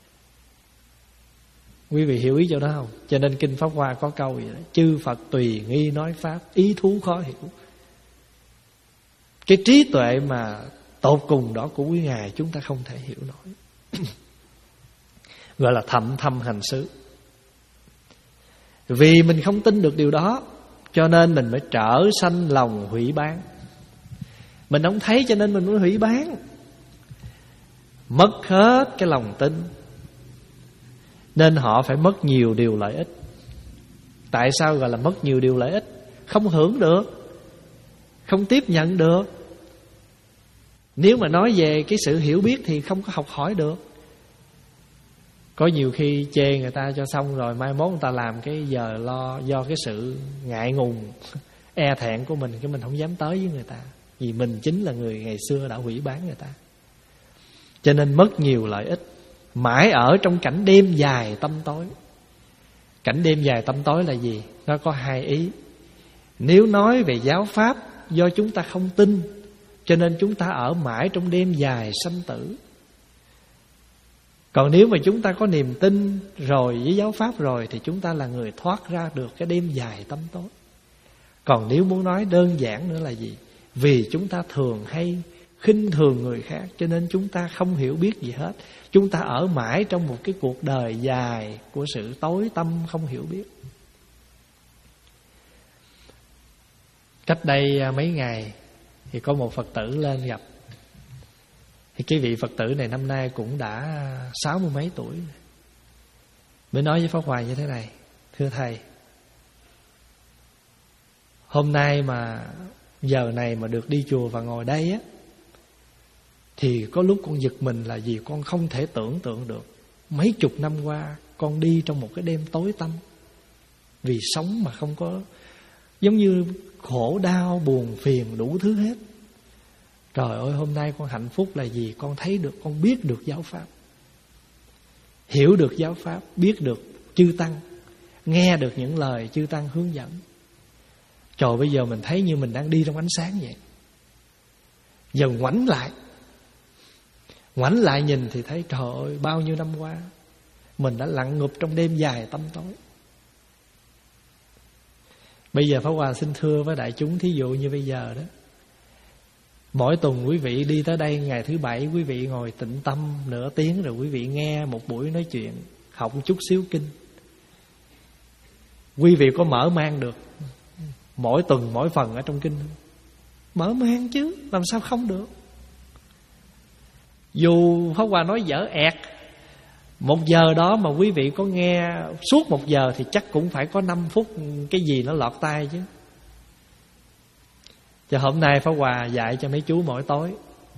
Quý vị hiểu ý chỗ đó không? Cho nên Kinh Pháp Hoa có câu vậy đó: chư Phật tùy nghi nói pháp, ý thú khó hiểu. Cái trí tuệ mà tột cùng đó của quý Ngài chúng ta không thể hiểu nổi. Gọi là thậm thâm hành xứ. Vì mình không tin được điều đó, cho nên mình mới trở sanh lòng hủy bán. Mình không thấy cho nên mình mới hủy bán. Mất hết cái lòng tin, nên họ phải mất nhiều điều lợi ích. Tại sao gọi là mất nhiều điều lợi ích? Không hưởng được, không tiếp nhận được. Nếu mà nói về cái sự hiểu biết thì không có học hỏi được. Có nhiều khi chê người ta cho xong rồi, mai mốt người ta làm cái giờ lo, do cái sự ngại ngùng, e thẹn của mình, cái mình không dám tới với người ta. Vì mình chính là người ngày xưa đã hủy bán người ta. Cho nên mất nhiều lợi ích, mãi ở trong cảnh đêm dài tăm tối. Cảnh đêm dài tăm tối là gì? Nó có hai ý. Nếu nói về giáo pháp, do chúng ta không tin, cho nên chúng ta ở mãi trong đêm dài sanh tử. Còn nếu mà chúng ta có niềm tin rồi với giáo pháp rồi, thì chúng ta là người thoát ra được cái đêm dài tăm tối. Còn nếu muốn nói đơn giản nữa là gì? Vì chúng ta thường hay khinh thường người khác, cho nên chúng ta không hiểu biết gì hết. Chúng ta ở mãi trong một cái cuộc đời dài của sự tối tăm không hiểu biết. Cách đây mấy ngày thì có một Phật tử lên gặp. Thì cái vị Phật tử này năm nay cũng đã sáu mươi mấy tuổi. Mới nói với Pháp Hòa như thế này: thưa thầy, hôm nay mà giờ này mà được đi chùa và ngồi đây á, thì có lúc con giật mình là gì? Con không thể tưởng tượng được. Mấy chục năm qua con đi trong một cái đêm tối tăm, vì sống mà không có, giống như khổ đau, buồn phiền, đủ thứ hết. Trời ơi, hôm nay con hạnh phúc là gì? Con thấy được, con biết được giáo pháp, hiểu được giáo pháp, biết được chư tăng, nghe được những lời chư tăng hướng dẫn. Trời, bây giờ mình thấy như mình đang đi trong ánh sáng vậy. Giờ ngoảnh lại Ngoảnh lại nhìn thì thấy trời ơi, bao nhiêu năm qua mình đã lặn ngụp trong đêm dài tăm tối. Bây giờ Pháp Hòa xin thưa với đại chúng, thí dụ như bây giờ đó, mỗi tuần quý vị đi tới đây, ngày thứ bảy quý vị ngồi tĩnh tâm nửa tiếng, rồi quý vị nghe một buổi nói chuyện, học một chút xíu kinh. Quý vị có mở mang được mỗi tuần mỗi phần ở trong kinh không? Mở mang chứ, làm sao không được. Dù Pháp Hòa nói dở ẹt, một giờ đó mà quý vị có nghe suốt một giờ thì chắc cũng phải có năm phút cái gì nó lọt tai chứ. Cho hôm nay Pháp Hòa dạy cho mấy chú mỗi tối,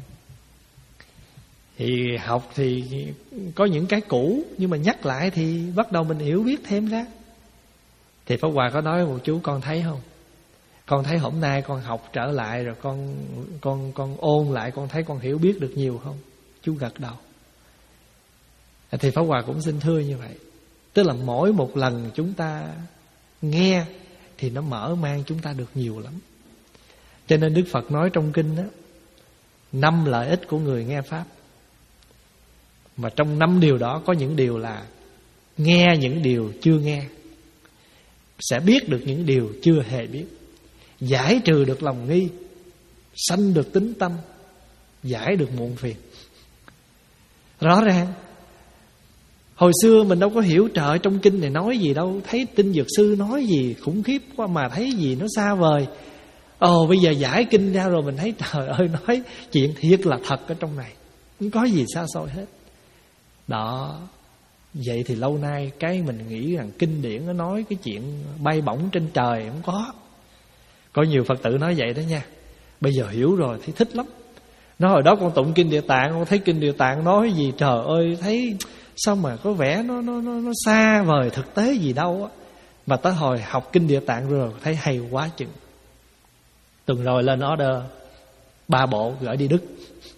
thì học thì có những cái cũ, nhưng mà nhắc lại thì bắt đầu mình hiểu biết thêm ra. Thì Pháp Hòa có nói một chú: con thấy không, con thấy hôm nay con học trở lại rồi, con con con ôn lại, con thấy con hiểu biết được nhiều không? Chú gật đầu. Thì Pháp Hòa cũng xin thưa như vậy. Tức là mỗi một lần chúng ta nghe thì nó mở mang chúng ta được nhiều lắm. Cho nên Đức Phật nói trong kinh đó, năm lợi ích của người nghe Pháp. Mà trong năm điều đó có những điều là nghe những điều chưa nghe, sẽ biết được những điều chưa hề biết, giải trừ được lòng nghi, sanh được tín tâm, giải được muộn phiền. Rõ ràng hồi xưa mình đâu có hiểu trời trong kinh này nói gì đâu, thấy Tinh Dược Sư nói gì khủng khiếp quá mà thấy gì nó xa vời. Ồ bây giờ giải kinh ra rồi mình thấy trời ơi, nói chuyện thiệt là thật ở trong này, không có gì xa xôi hết. Đó. Vậy thì lâu nay cái mình nghĩ rằng kinh điển nó nói cái chuyện bay bổng trên trời không có. Có nhiều Phật tử nói vậy đó nha. Bây giờ hiểu rồi thấy thích lắm. Nó hồi đó con tụng kinh Địa Tạng, con thấy kinh Địa Tạng nói gì trời ơi, thấy sao mà có vẻ nó nó nó, nó xa vời thực tế gì đâu á. Mà tới hồi học kinh Địa Tạng rồi thấy hay quá chừng. Tuần rồi lên order ba bộ gửi đi Đức.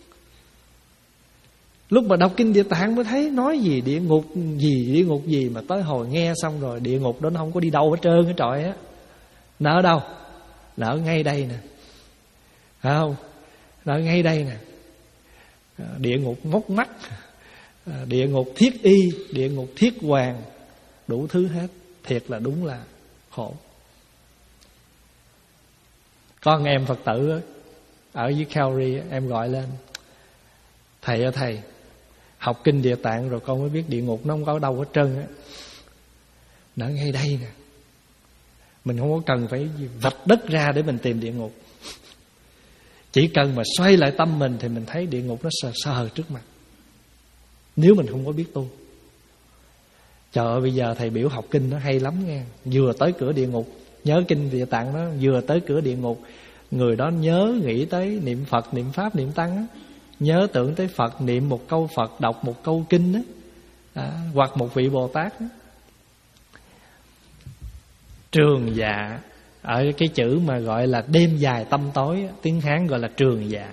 Lúc mà đọc kinh Địa Tạng mới thấy nói gì địa ngục gì địa ngục gì, mà tới hồi nghe xong rồi địa ngục đó nó không có đi đâu hết trơn cái trọi á. Nó ở đâu? Nó ở ngay đây nè, phải không? Nó ở ngay đây nè. Địa ngục móc mắt, địa ngục thiết y, địa ngục thiết hoàng, đủ thứ hết. Thiệt là đúng là khổ. Có một em Phật tử ở dưới Calvary, em gọi lên: thầy ơi thầy, học kinh Địa Tạng rồi con mới biết địa ngục nó không có ở đâu hết trơn á. Nó ngay đây nè. Mình không có cần phải vạch đất ra để mình tìm địa ngục. Chỉ cần mà xoay lại tâm mình thì mình thấy địa ngục nó sờ sờ trước mặt, nếu mình không có biết tu. Trời ơi bây giờ thầy biểu học kinh nó hay lắm nghe. Vừa tới cửa địa ngục, nhớ kinh Địa Tạng đó, vừa tới cửa địa ngục, người đó nhớ nghĩ tới niệm Phật, niệm Pháp, niệm Tăng á, nhớ tưởng tới Phật, niệm một câu Phật, đọc một câu kinh á, à, hoặc một vị Bồ Tát á. Trường dạ, ở cái chữ mà gọi là đêm dài tâm tối, tiếng Hán gọi là trường dạ.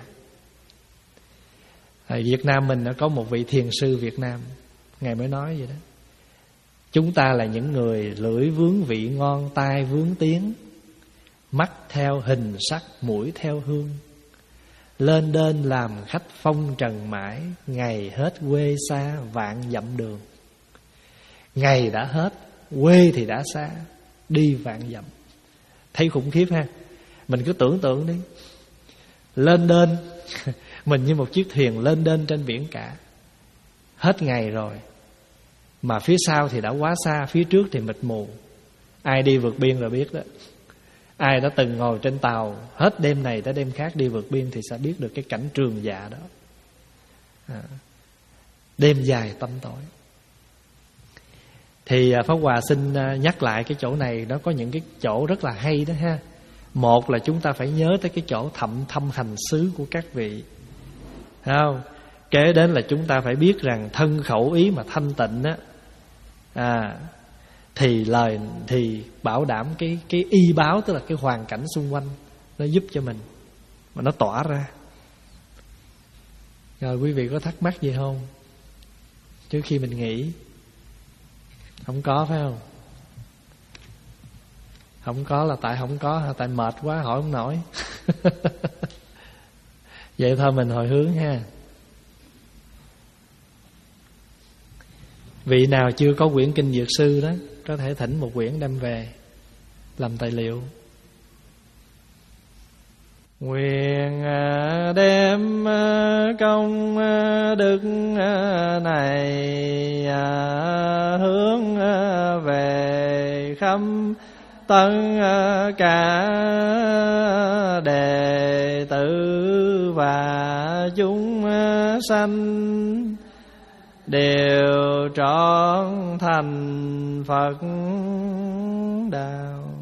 Ở Việt Nam mình có một vị thiền sư Việt Nam, ngài mới nói vậy đó: chúng ta là những người lưỡi vướng vị ngon, tai vướng tiếng, mắt theo hình sắc, mũi theo hương, lên đên làm khách phong trần mãi, ngày hết quê xa vạn dặm đường. Ngày đã hết, quê thì đã xa, đi vạn dặm. Thấy khủng khiếp ha. Mình cứ tưởng tượng đi, lên đên mình như một chiếc thuyền lên đên trên biển cả. Hết ngày rồi, mà phía sau thì đã quá xa, phía trước thì mịt mù. Ai đi vượt biên rồi biết đó. Ai đã từng ngồi trên tàu hết đêm này tới đêm khác đi vượt biên thì sẽ biết được cái cảnh trường dạ đó. à, Đêm dài tâm tối. Thì Pháp Hòa xin nhắc lại cái chỗ này, nó có những cái chỗ rất là hay đó ha. Một là chúng ta phải nhớ tới cái chỗ thậm thâm hành xứ của các vị, thấy không? Kế đến là chúng ta phải biết rằng thân khẩu ý mà thanh tịnh á, à, thì lời thì bảo đảm cái cái y báo, tức là cái hoàn cảnh xung quanh nó giúp cho mình mà nó tỏa ra. Rồi quý vị có thắc mắc gì không? Trước khi mình nghỉ. Không có phải không? Không có là tại không có hay tại mệt quá hỏi không nổi? Vậy thôi mình hồi hướng ha. Vị nào chưa có quyển kinh Dược Sư đó, có thể thỉnh một quyển đem về làm tài liệu. Nguyện đem công đức này hướng về khắp tất cả đệ tử và chúng sanh, đều trọn thành Phật đạo.